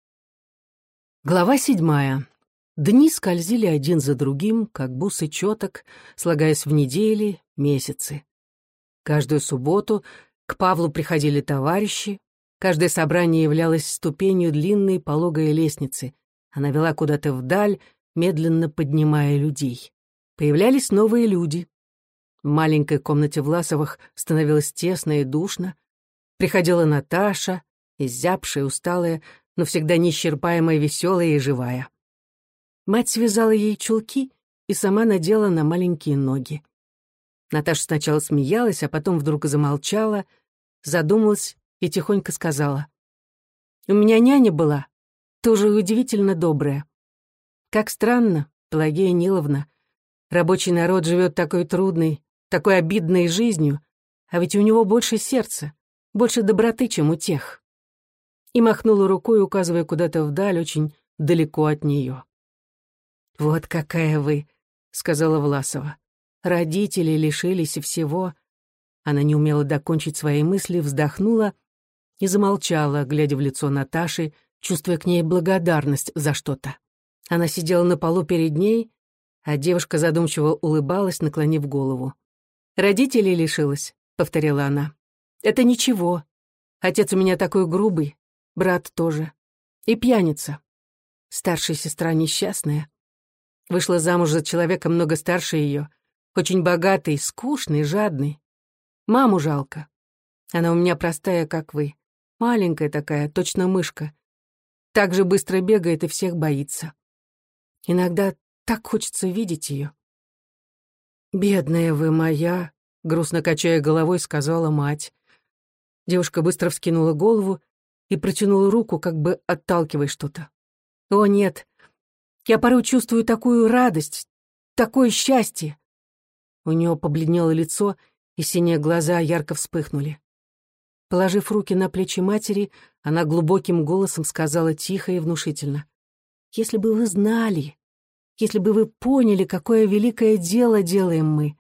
Глава седьмая. Дни скользили один за другим, как бусы четок, слагаясь в недели, месяцы. Каждую субботу к Павлу приходили товарищи, каждое собрание являлось ступенью длинной пологой лестницы. Она вела куда-то вдаль, медленно поднимая людей. Появлялись новые люди. В маленькой комнате Власовых становилось тесно и душно. Приходила Наташа, изябшая, усталая, но всегда неисчерпаемая, веселая и живая. Мать связала ей чулки и сама надела на маленькие ноги. Наташа сначала смеялась, а потом вдруг замолчала, задумалась и тихонько сказала: «У меня няня была, тоже удивительно добрая. Как странно, Пелагея Ниловна, рабочий народ живет такой трудной, такой обидной жизнью, а ведь у него больше сердца, больше доброты, чем у тех». И махнула рукой, указывая куда-то вдаль, очень далеко от нее. «Вот какая вы», — сказала Власова. «Родители лишились всего». Она не умела докончить свои мысли, вздохнула и замолчала, глядя в лицо Наташи, чувствуя к ней благодарность за что-то. Она сидела на полу перед ней, а девушка задумчиво улыбалась, наклонив голову. «Родителей лишилась», — повторила она. «Это ничего. Отец у меня такой грубый, брат тоже. И пьяница. Старшая сестра несчастная. Вышла замуж за человека много старше ее, очень богатый, скучный, жадный. Маму жалко. Она у меня простая, как вы. Маленькая такая, точно мышка. Так же быстро бегает и всех боится. Иногда так хочется видеть ее». «Бедная вы моя», — грустно качая головой, сказала мать. Девушка быстро вскинула голову и протянула руку, как бы отталкивая что-то. «О, нет, я порой чувствую такую радость, такое счастье». У нее побледнело лицо, и синие глаза ярко вспыхнули. Положив руки на плечи матери, она глубоким голосом сказала тихо и внушительно: «Если бы вы знали, если бы вы поняли, какое великое дело делаем мы».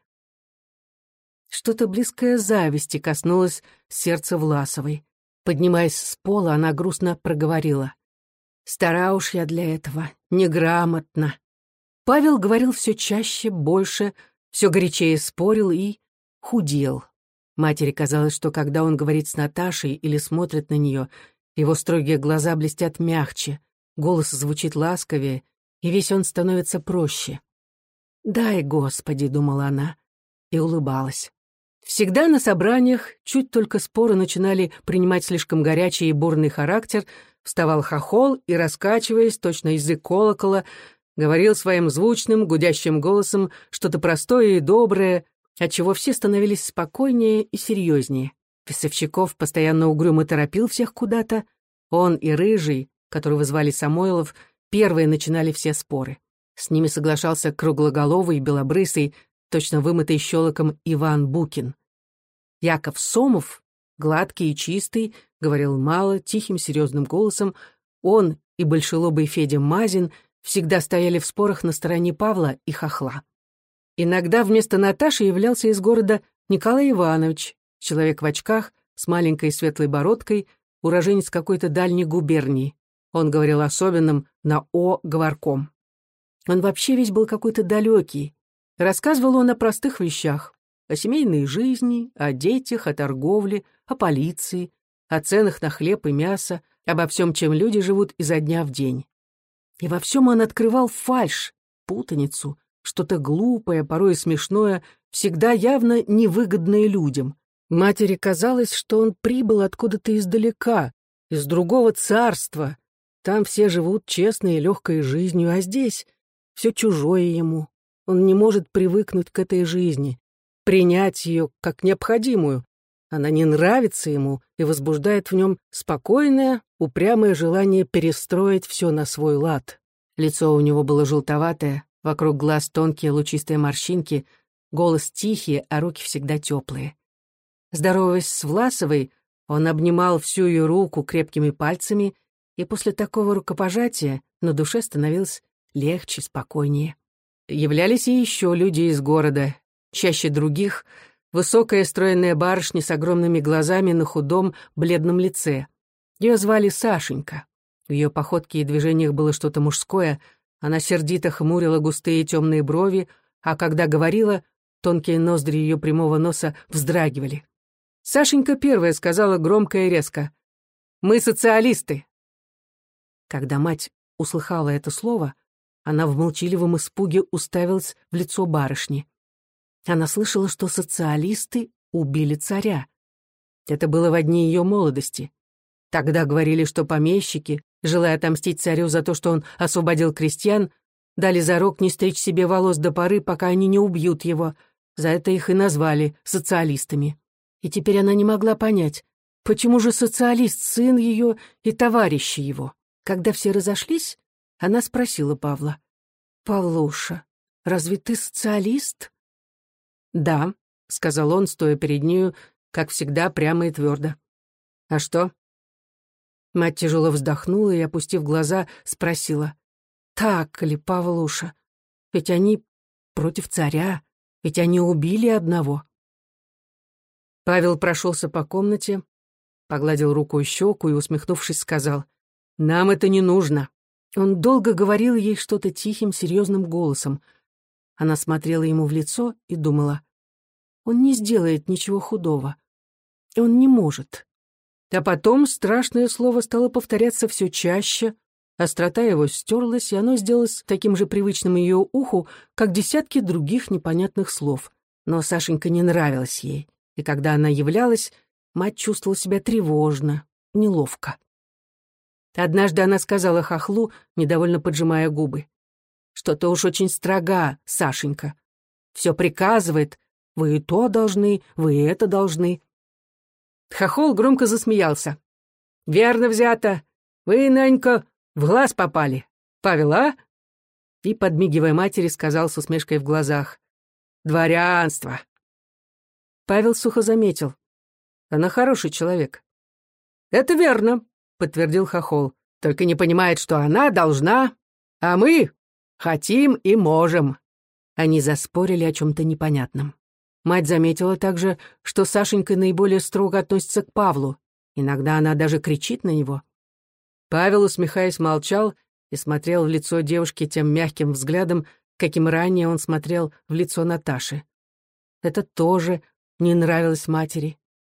Что-то близкое зависти коснулось сердца Власовой. Поднимаясь с пола, она грустно проговорила: «Стара уж я для этого, неграмотно». Павел говорил все чаще, больше, все горячее спорил и худел. Матери казалось, что когда он говорит с Наташей или смотрит на нее, его строгие глаза блестят мягче, голос звучит ласковее, и весь он становится проще. «Дай, Господи», — думала она, и улыбалась. Всегда на собраниях, чуть только споры начинали принимать слишком горячий и бурный характер, вставал хохол и, раскачиваясь, точно язык колокола, говорил своим звучным, гудящим голосом что-то простое и доброе, отчего все становились спокойнее и серьезнее. Весовщиков постоянно угрюмо торопил всех куда-то. Он и Рыжий, которого звали Самойлов, первые начинали все споры. С ними соглашался круглоголовый, белобрысый, точно вымытый щелоком Иван Букин. Яков Сомов, гладкий и чистый, говорил мало, тихим, серьезным голосом. Он и большелобый Федя Мазин всегда стояли в спорах на стороне Павла и хохла. Иногда вместо Наташи являлся из города Николай Иванович, человек в очках, с маленькой светлой бородкой, уроженец какой-то дальней губернии. Он говорил особенным на «о» говорком. Он вообще весь был какой-то далекий. Рассказывал он о простых вещах, о семейной жизни, о детях, о торговле, о полиции, о ценах на хлеб и мясо, обо всем, чем люди живут изо дня в день. И во всем он открывал фальшь, путаницу, что-то глупое, порой смешное, всегда явно невыгодное людям. Матери казалось, что он прибыл откуда-то издалека, из другого царства, Там все живут честной и легкой жизнью, а здесь все чужое ему. Он не может привыкнуть к этой жизни, принять ее как необходимую. Она не нравится ему и возбуждает в нем спокойное, упрямое желание перестроить все на свой лад. Лицо у него было желтоватое, вокруг глаз тонкие лучистые морщинки, голос тихий, а руки всегда теплые. Здороваясь с Власовой, он обнимал всю ее руку крепкими пальцами, и после такого рукопожатия на душе становилось легче, спокойнее. Являлись и еще люди из города, чаще других, высокая стройная барышня с огромными глазами на худом, бледном лице. Ее звали Сашенька. В ее походке и движениях было что-то мужское, она сердито хмурила густые темные брови, а когда говорила, тонкие ноздри ее прямого носа вздрагивали. Сашенька первая сказала громко и резко: «Мы социалисты!» Когда мать услыхала это слово, она в молчаливом испуге уставилась в лицо барышни. Она слышала, что социалисты убили царя. Это было во дни ее молодости. Тогда говорили, что помещики, желая отомстить царю за то, что он освободил крестьян, дали зарок не стричь себе волос до поры, пока они не убьют его. За это их и назвали социалистами. И теперь она не могла понять, почему же социалист сын ее и товарищи его. Когда все разошлись, она спросила Павла: «Павлуша, разве ты социалист?» «Да», — сказал он, стоя перед нею, как всегда, прямо и твердо. «А что?» Мать тяжело вздохнула и, опустив глаза, спросила: «Так ли, Павлуша? Ведь они против царя, ведь они убили одного». Павел прошелся по комнате, погладил рукой щеку и, усмехнувшись, сказал: «Нам это не нужно». Он долго говорил ей что-то тихим, серьезным голосом. Она смотрела ему в лицо и думала: он не сделает ничего худого. Он не может. А потом страшное слово стало повторяться все чаще, острота его стерлась, и оно сделалось таким же привычным ее уху, как десятки других непонятных слов. Но Сашенька не нравилась ей, и когда она являлась, мать чувствовала себя тревожно, неловко. Однажды она сказала хохлу, недовольно поджимая губы: «Что-то уж очень строга, Сашенька. Все приказывает, вы и то должны, вы и это должны». Хохол громко засмеялся. «Верно взято. Вы, Нанька, в глаз попали. Павел, а?» И, подмигивая матери, сказал с усмешкой в глазах: «Дворянство». Павел сухо заметил: «Она хороший человек». «Это верно», — подтвердил хохол. «Только не понимает, что она должна, а мы хотим и можем». Они заспорили о чем-то непонятном. Мать заметила также, что Сашенька наиболее строго относится к Павлу. Иногда она даже кричит на него. Павел, усмехаясь, молчал и смотрел в лицо девушки тем мягким взглядом, каким ранее он смотрел в лицо Наташи. Это тоже не нравилось матери.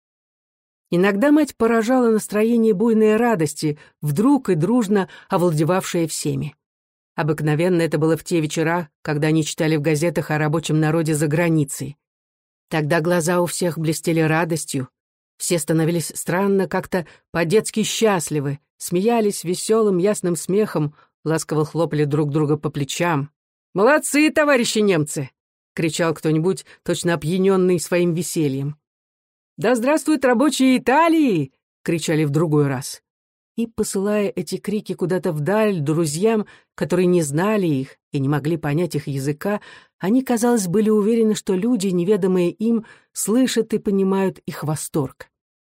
Иногда мать поражала настроение буйной радости, вдруг и дружно овладевавшее всеми. Обыкновенно это было в те вечера, когда они читали в газетах о рабочем народе за границей. Тогда глаза у всех блестели радостью, все становились странно как-то по-детски счастливы, смеялись веселым ясным смехом, ласково хлопали друг друга по плечам. «Молодцы, товарищи немцы!» — кричал кто-нибудь, точно опьяненный своим весельем. «Да здравствуют рабочие Италии!» — кричали в другой раз. И, посылая эти крики куда-то вдаль друзьям, которые не знали их и не могли понять их языка, они, казалось, были уверены, что люди, неведомые им, слышат и понимают их восторг.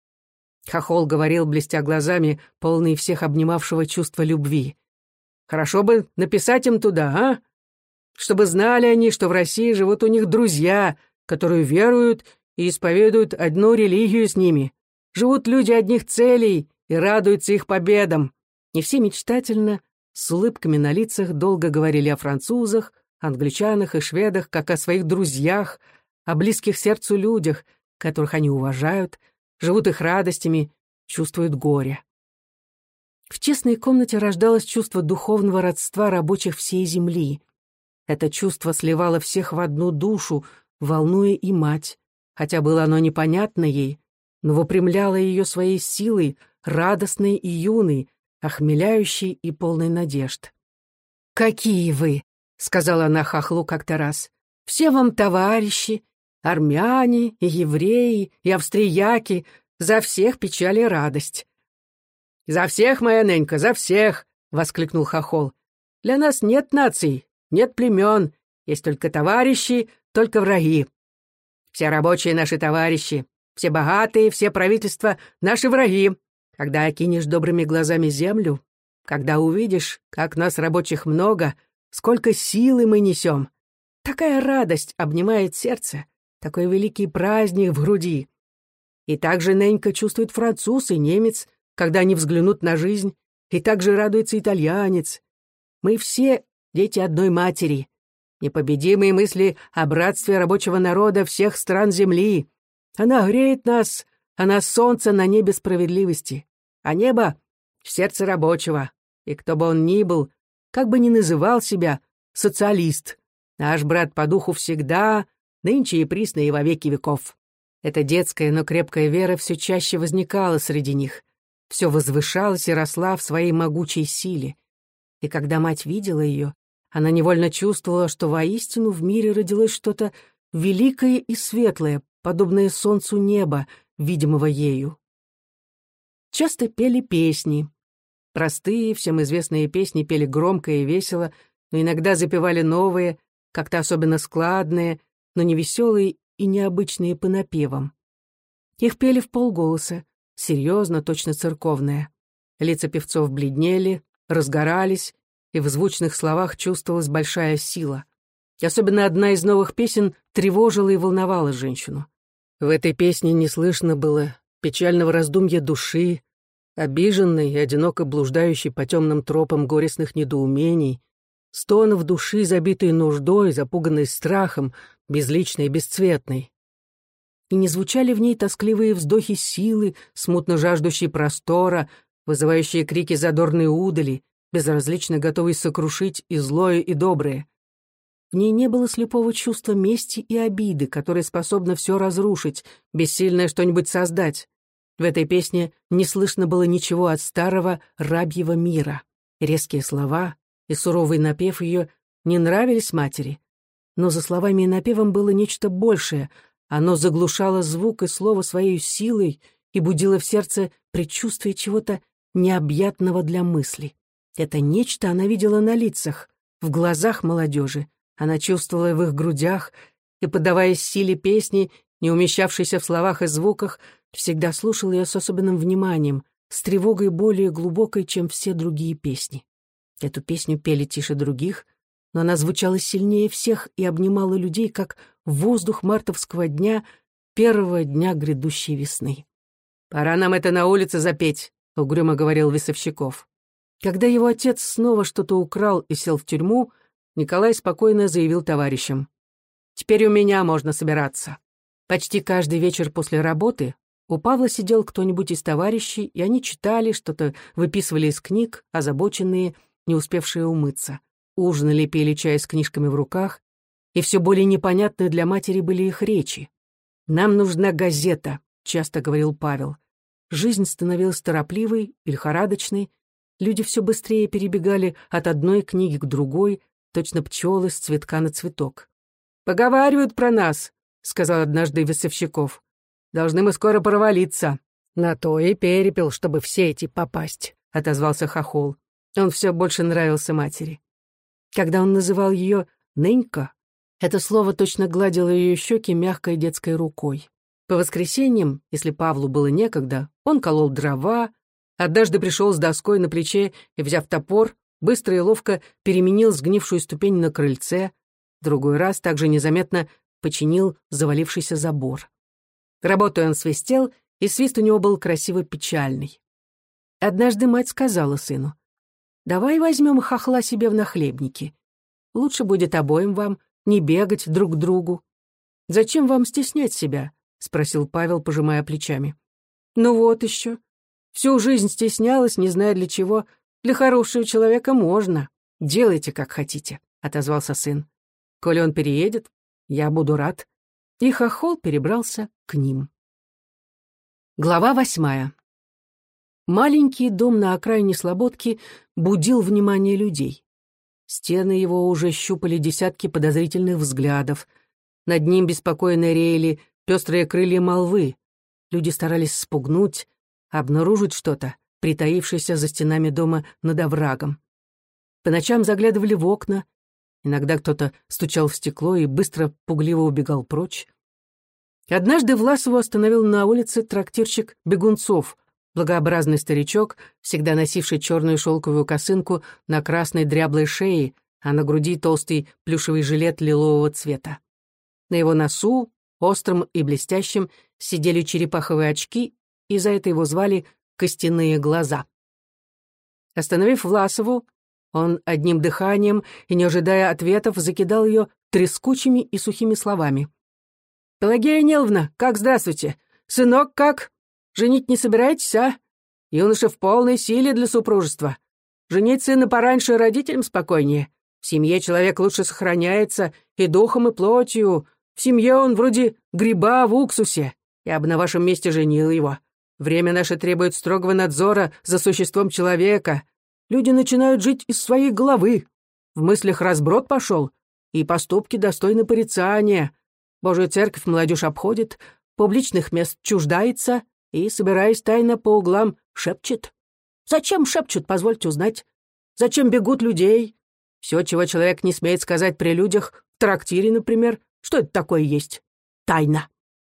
Хохол говорил, блестя глазами, полный всех обнимавшего чувства любви: «Хорошо бы написать им туда, а? Чтобы знали они, что в России живут у них друзья, которые веруют и исповедуют одну религию с ними. Живут люди одних целей и радуются их победам». И все мечтательно, с улыбками на лицах, долго говорили о французах, англичанах и шведах, как о своих друзьях, о близких сердцу людях, которых они уважают, живут их радостями, чувствуют горе. В тесной комнате рождалось чувство духовного родства рабочих всей земли. Это чувство сливало всех в одну душу, волнуя и мать, хотя было оно непонятно ей, но выпрямляло ее своей силой, радостной и юной, охмеляющий и полный надежд. «Какие вы!» — сказала она хохлу как-то раз. «Все вам товарищи, армяне и евреи, и австрияки, за всех печаль и радость». «За всех, моя Ненька, за всех!» — воскликнул хохол. «Для нас нет наций, нет племен, есть только товарищи, только враги. Все рабочие наши товарищи, все богатые, все правительства наши враги. Когда окинешь добрыми глазами землю, когда увидишь, как нас рабочих много, сколько силы мы несем, такая радость обнимает сердце, такой великий праздник в груди. И так же Ненька чувствует француз и немец, когда они взглянут на жизнь, и так же радуется итальянец. Мы все дети одной матери, непобедимые мысли о братстве рабочего народа всех стран земли. Она греет нас, она солнце на небе справедливости, а небо — в сердце рабочего. И кто бы он ни был, как бы ни называл себя, социалист. Наш брат по духу всегда, нынче и присно и во веки веков». Эта детская, но крепкая вера все чаще возникала среди них, все возвышалась и росла в своей могучей силе. И когда мать видела ее, она невольно чувствовала, что воистину в мире родилось что-то великое и светлое, подобное солнцу неба, видимого ею. Часто пели песни. Простые, всем известные песни пели громко и весело, но иногда запевали новые, как-то особенно складные, но не веселые и необычные по напевам. Их пели вполголоса, серьезно, точно церковное. Лица певцов бледнели, разгорались, и в звучных словах чувствовалась большая сила. И особенно одна из новых песен тревожила и волновала женщину. В этой песне не слышно было печального раздумья души, обиженной и одиноко блуждающей по темным тропам горестных недоумений, стонов души, забитой нуждой, запуганной страхом, безличной и бесцветной. И не звучали в ней тоскливые вздохи силы, смутно жаждущие простора, вызывающие крики задорной удали, безразлично готовые сокрушить и злое, и доброе. В ней не было слепого чувства мести и обиды, которое способно все разрушить, бессильное что-нибудь создать. В этой песне не слышно было ничего от старого рабьего мира. Резкие слова и суровый напев ее не нравились матери. Но за словами и напевом было нечто большее. Оно заглушало звук и слово своей силой и будило в сердце предчувствие чего-то необъятного для мысли. Это нечто она видела на лицах, в глазах молодежи. Она чувствовала в их грудях, и, поддаваясь силе песни, не умещавшейся в словах и звуках, всегда слушала ее с особенным вниманием, с тревогой более глубокой, чем все другие песни. Эту песню пели тише других, но она звучала сильнее всех и обнимала людей, как воздух мартовского дня, первого дня грядущей весны. «Пора нам это на улице запеть», — угрюмо говорил Весовщиков. Когда его отец снова что-то украл и сел в тюрьму, Николай спокойно заявил товарищам: «Теперь у меня можно собираться». Почти каждый вечер после работы у Павла сидел кто-нибудь из товарищей, и они читали, что-то выписывали из книг, озабоченные, не успевшие умыться. Ужинали, пили чай с книжками в руках, и все более непонятны для матери были их речи. «Нам нужна газета», — часто говорил Павел. Жизнь становилась торопливой и лихорадочной, люди все быстрее перебегали от одной книги к другой, точно пчелы с цветка на цветок. «Поговаривают про нас», — сказал однажды Весовщиков. «Должны мы скоро провалиться». «На то и перепел, чтобы в сети попасть», — отозвался Хохол. Он все больше нравился матери. Когда он называл ее «Ненька», это слово точно гладило ее щеки мягкой детской рукой. По воскресеньям, если Павлу было некогда, он колол дрова, однажды пришел с доской на плече и, взяв топор, быстро и ловко переменил сгнившую ступень на крыльце, другой раз также незаметно починил завалившийся забор. Работая он свистел, и свист у него был красиво печальный. Однажды мать сказала сыну: «Давай возьмем хохла себе в нахлебники. Лучше будет обоим вам не бегать друг к другу». «Зачем вам стеснять себя?» — спросил Павел, пожимая плечами. «Ну вот еще. Всю жизнь стеснялась, не зная для чего. Для хорошего человека можно. Делайте, как хотите», — отозвался сын. «Коли он переедет, я буду рад». И хохол перебрался к ним. Глава восьмая. Маленький дом на окраине Слободки будил внимание людей. Стены его уже щупали десятки подозрительных взглядов. Над ним беспокойно реяли пестрые крылья молвы. Люди старались спугнуть, обнаружить что-то, притаившееся за стенами дома над оврагом. По ночам заглядывали в окна. Иногда кто-то стучал в стекло и быстро, пугливо убегал прочь. Однажды Власову остановил на улице трактирщик Бегунцов, благообразный старичок, всегда носивший черную шелковую косынку на красной дряблой шее, а на груди толстый плюшевый жилет лилового цвета. На его носу, острым и блестящим, сидели черепаховые очки, и за это его звали «костяные глаза». Остановив Власову, он одним дыханием и, не ожидая ответов, закидал ее трескучими и сухими словами. «Пелагея Ниловна, как здравствуйте? Сынок, как? Женить не собираетесь, а? Юноша в полной силе для супружества. Женить сына пораньше родителям спокойнее. В семье человек лучше сохраняется и духом, и плотью. В семье он вроде гриба в уксусе. Я бы на вашем месте женил его. Время наше требует строгого надзора за существом человека. Люди начинают жить из своей головы. В мыслях разброд пошел, и поступки достойны порицания. Божию церковь молодежь обходит, публичных мест чуждается и, собираясь тайно по углам, шепчет. Зачем шепчут, позвольте узнать? Зачем бегут людей? Все, чего человек не смеет сказать при людях, в трактире, например, что это такое есть? Тайна.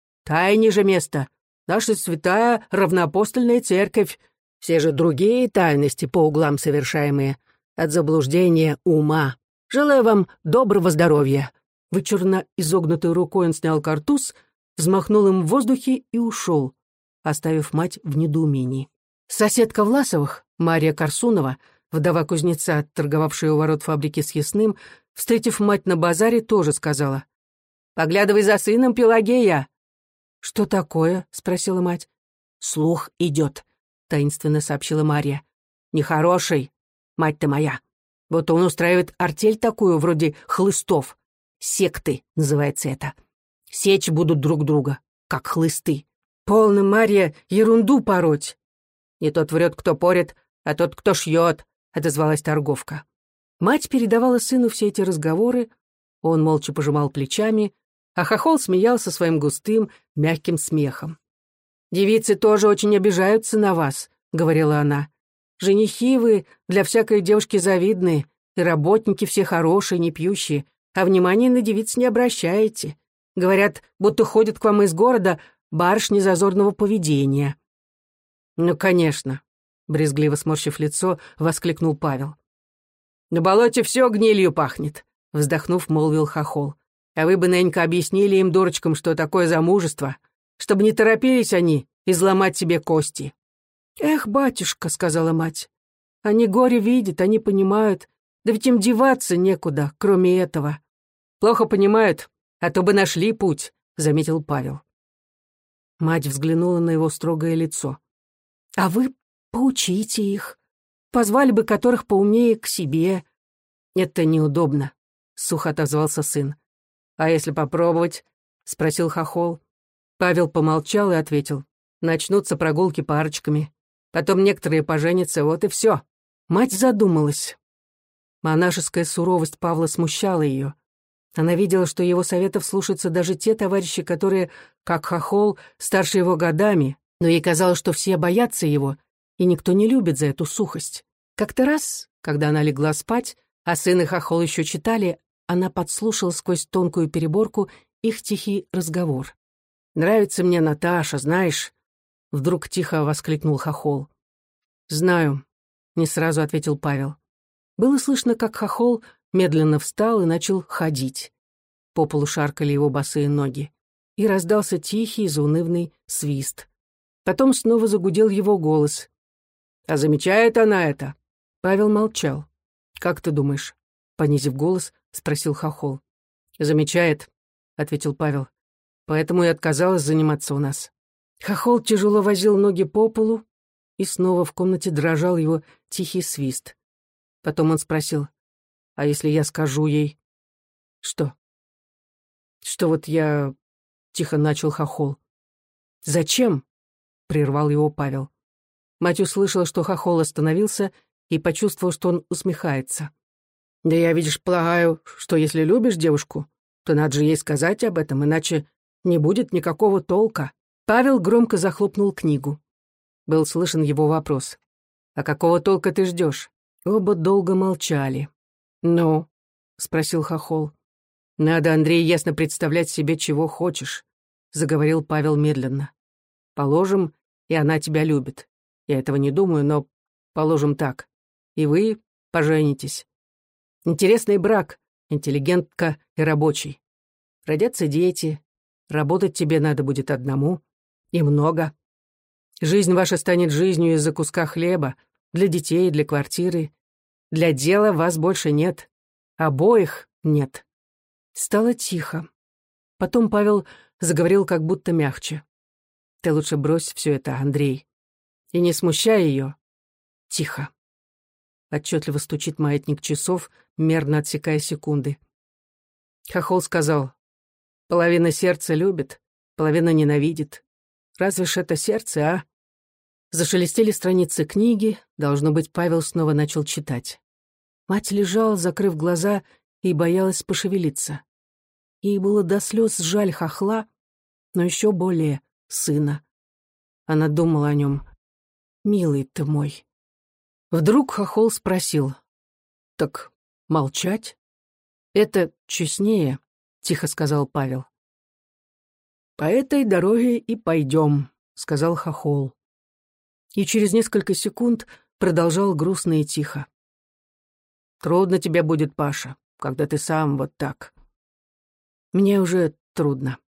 Тайне же место. Наша святая равноапостольная церковь. Все же другие тайности по углам совершаемые. От заблуждения ума. Желаю вам доброго здоровья. Вычурно изогнутой рукой он снял картуз, взмахнул им в воздухе и ушел, оставив мать в недоумении. Соседка Власовых, Мария Корсунова, вдова кузнеца, торговавшая у ворот фабрики с ясным, встретив мать на базаре, тоже сказала: «Поглядывай за сыном, Пелагея!» «Что такое?» — спросила мать. «Слух идет», — таинственно сообщила Мария. «Нехороший, мать-то моя. Вот он устраивает артель такую, вроде хлыстов. Секты называется это. Сечь будут друг друга, как хлысты. Полно, Марья, ерунду пороть. Не тот врет, кто порет, а тот, кто шьет», — отозвалась торговка. Мать передавала сыну все эти разговоры, он молча пожимал плечами, а Хохол смеялся своим густым, мягким смехом. «Девицы тоже очень обижаются на вас», — говорила она. «Женихи вы для всякой девушки завидные, и работники все хорошие, не пьющие, а внимания на девиц не обращаете. Говорят, будто ходят к вам из города барышни зазорного поведения». «Ну, конечно», — брезгливо сморщив лицо, воскликнул Павел. «На болоте все гнилью пахнет», — вздохнув, молвил Хохол. «А вы бы, ненька, объяснили им, дурочкам, что такое замужество, чтобы не торопились они изломать себе кости». «Эх, батюшка», — сказала мать, — «они горе видят, они понимают, да ведь им деваться некуда, кроме этого». «Плохо понимают, а то бы нашли путь», — заметил Павел. Мать взглянула на его строгое лицо. «А вы поучите их, позвали бы которых поумнее к себе». «Это неудобно», — сухо отозвался сын. «А если попробовать?» — спросил Хохол. Павел помолчал и ответил. «Начнутся прогулки парочками. Потом некоторые поженятся, вот и все». Мать задумалась. Монашеская суровость Павла смущала ее. Она видела, что его советов слушаются даже те товарищи, которые, как Хохол, старше его годами, но ей казалось, что все боятся его, и никто не любит за эту сухость. Как-то раз, когда она легла спать, а сын и Хохол еще читали, она подслушала сквозь тонкую переборку их тихий разговор. «Нравится мне Наташа, знаешь?» Вдруг тихо воскликнул Хохол. «Знаю», — не сразу ответил Павел. Было слышно, как Хохол медленно встал и начал ходить. По полу шаркали его босые ноги. И раздался тихий, заунывный свист. Потом снова загудел его голос. «А замечает она это?» Павел молчал. «Как ты думаешь?» Понизив голос, спросил Хохол. «Замечает», — ответил Павел. «Поэтому и отказалась заниматься у нас». Хохол тяжело возил ноги по полу, и снова в комнате дрожал его тихий свист. Потом он спросил: «А если я скажу ей?» «Что?» «Что вот я...» — тихо начал Хохол. «Зачем?» — прервал его Павел. Мать услышала, что Хохол остановился, и почувствовал, что он усмехается. «Да я, видишь, полагаю, что если любишь девушку, то надо же ей сказать об этом, иначе не будет никакого толка». Павел громко захлопнул книгу. Был слышен его вопрос. «А какого толка ты ждешь?» Оба долго молчали. «Ну?» — спросил Хохол. «Надо, Андрей, ясно представлять себе, чего хочешь», — заговорил Павел медленно. «Положим, и она тебя любит. Я этого не думаю, но положим так. И вы поженитесь. Интересный брак, интеллигентка и рабочий. Родятся дети, работать тебе надо будет одному, и много. Жизнь ваша станет жизнью из-за куска хлеба, для детей, для квартиры. Для дела вас больше нет. Обоих нет». Стало тихо. Потом Павел заговорил как будто мягче. «Ты лучше брось все это, Андрей. И не смущай ее. Тихо». Отчетливо стучит маятник часов, мерно отсекая секунды. Хохол сказал: «Половина сердца любит, половина ненавидит. Разве ж это сердце, а?» Зашелестели страницы книги, должно быть, Павел снова начал читать. Мать лежала, закрыв глаза, и боялась пошевелиться. Ей было до слез жаль Хохла, но еще более сына. Она думала о нем. «Милый ты мой». Вдруг Хохол спросил: «Так молчать?» «Это честнее», — тихо сказал Павел. «По этой дороге и пойдем», — сказал Хохол. И через несколько секунд продолжал грустно и тихо. «Трудно тебе будет, Паша, когда ты сам вот так». «Мне уже трудно».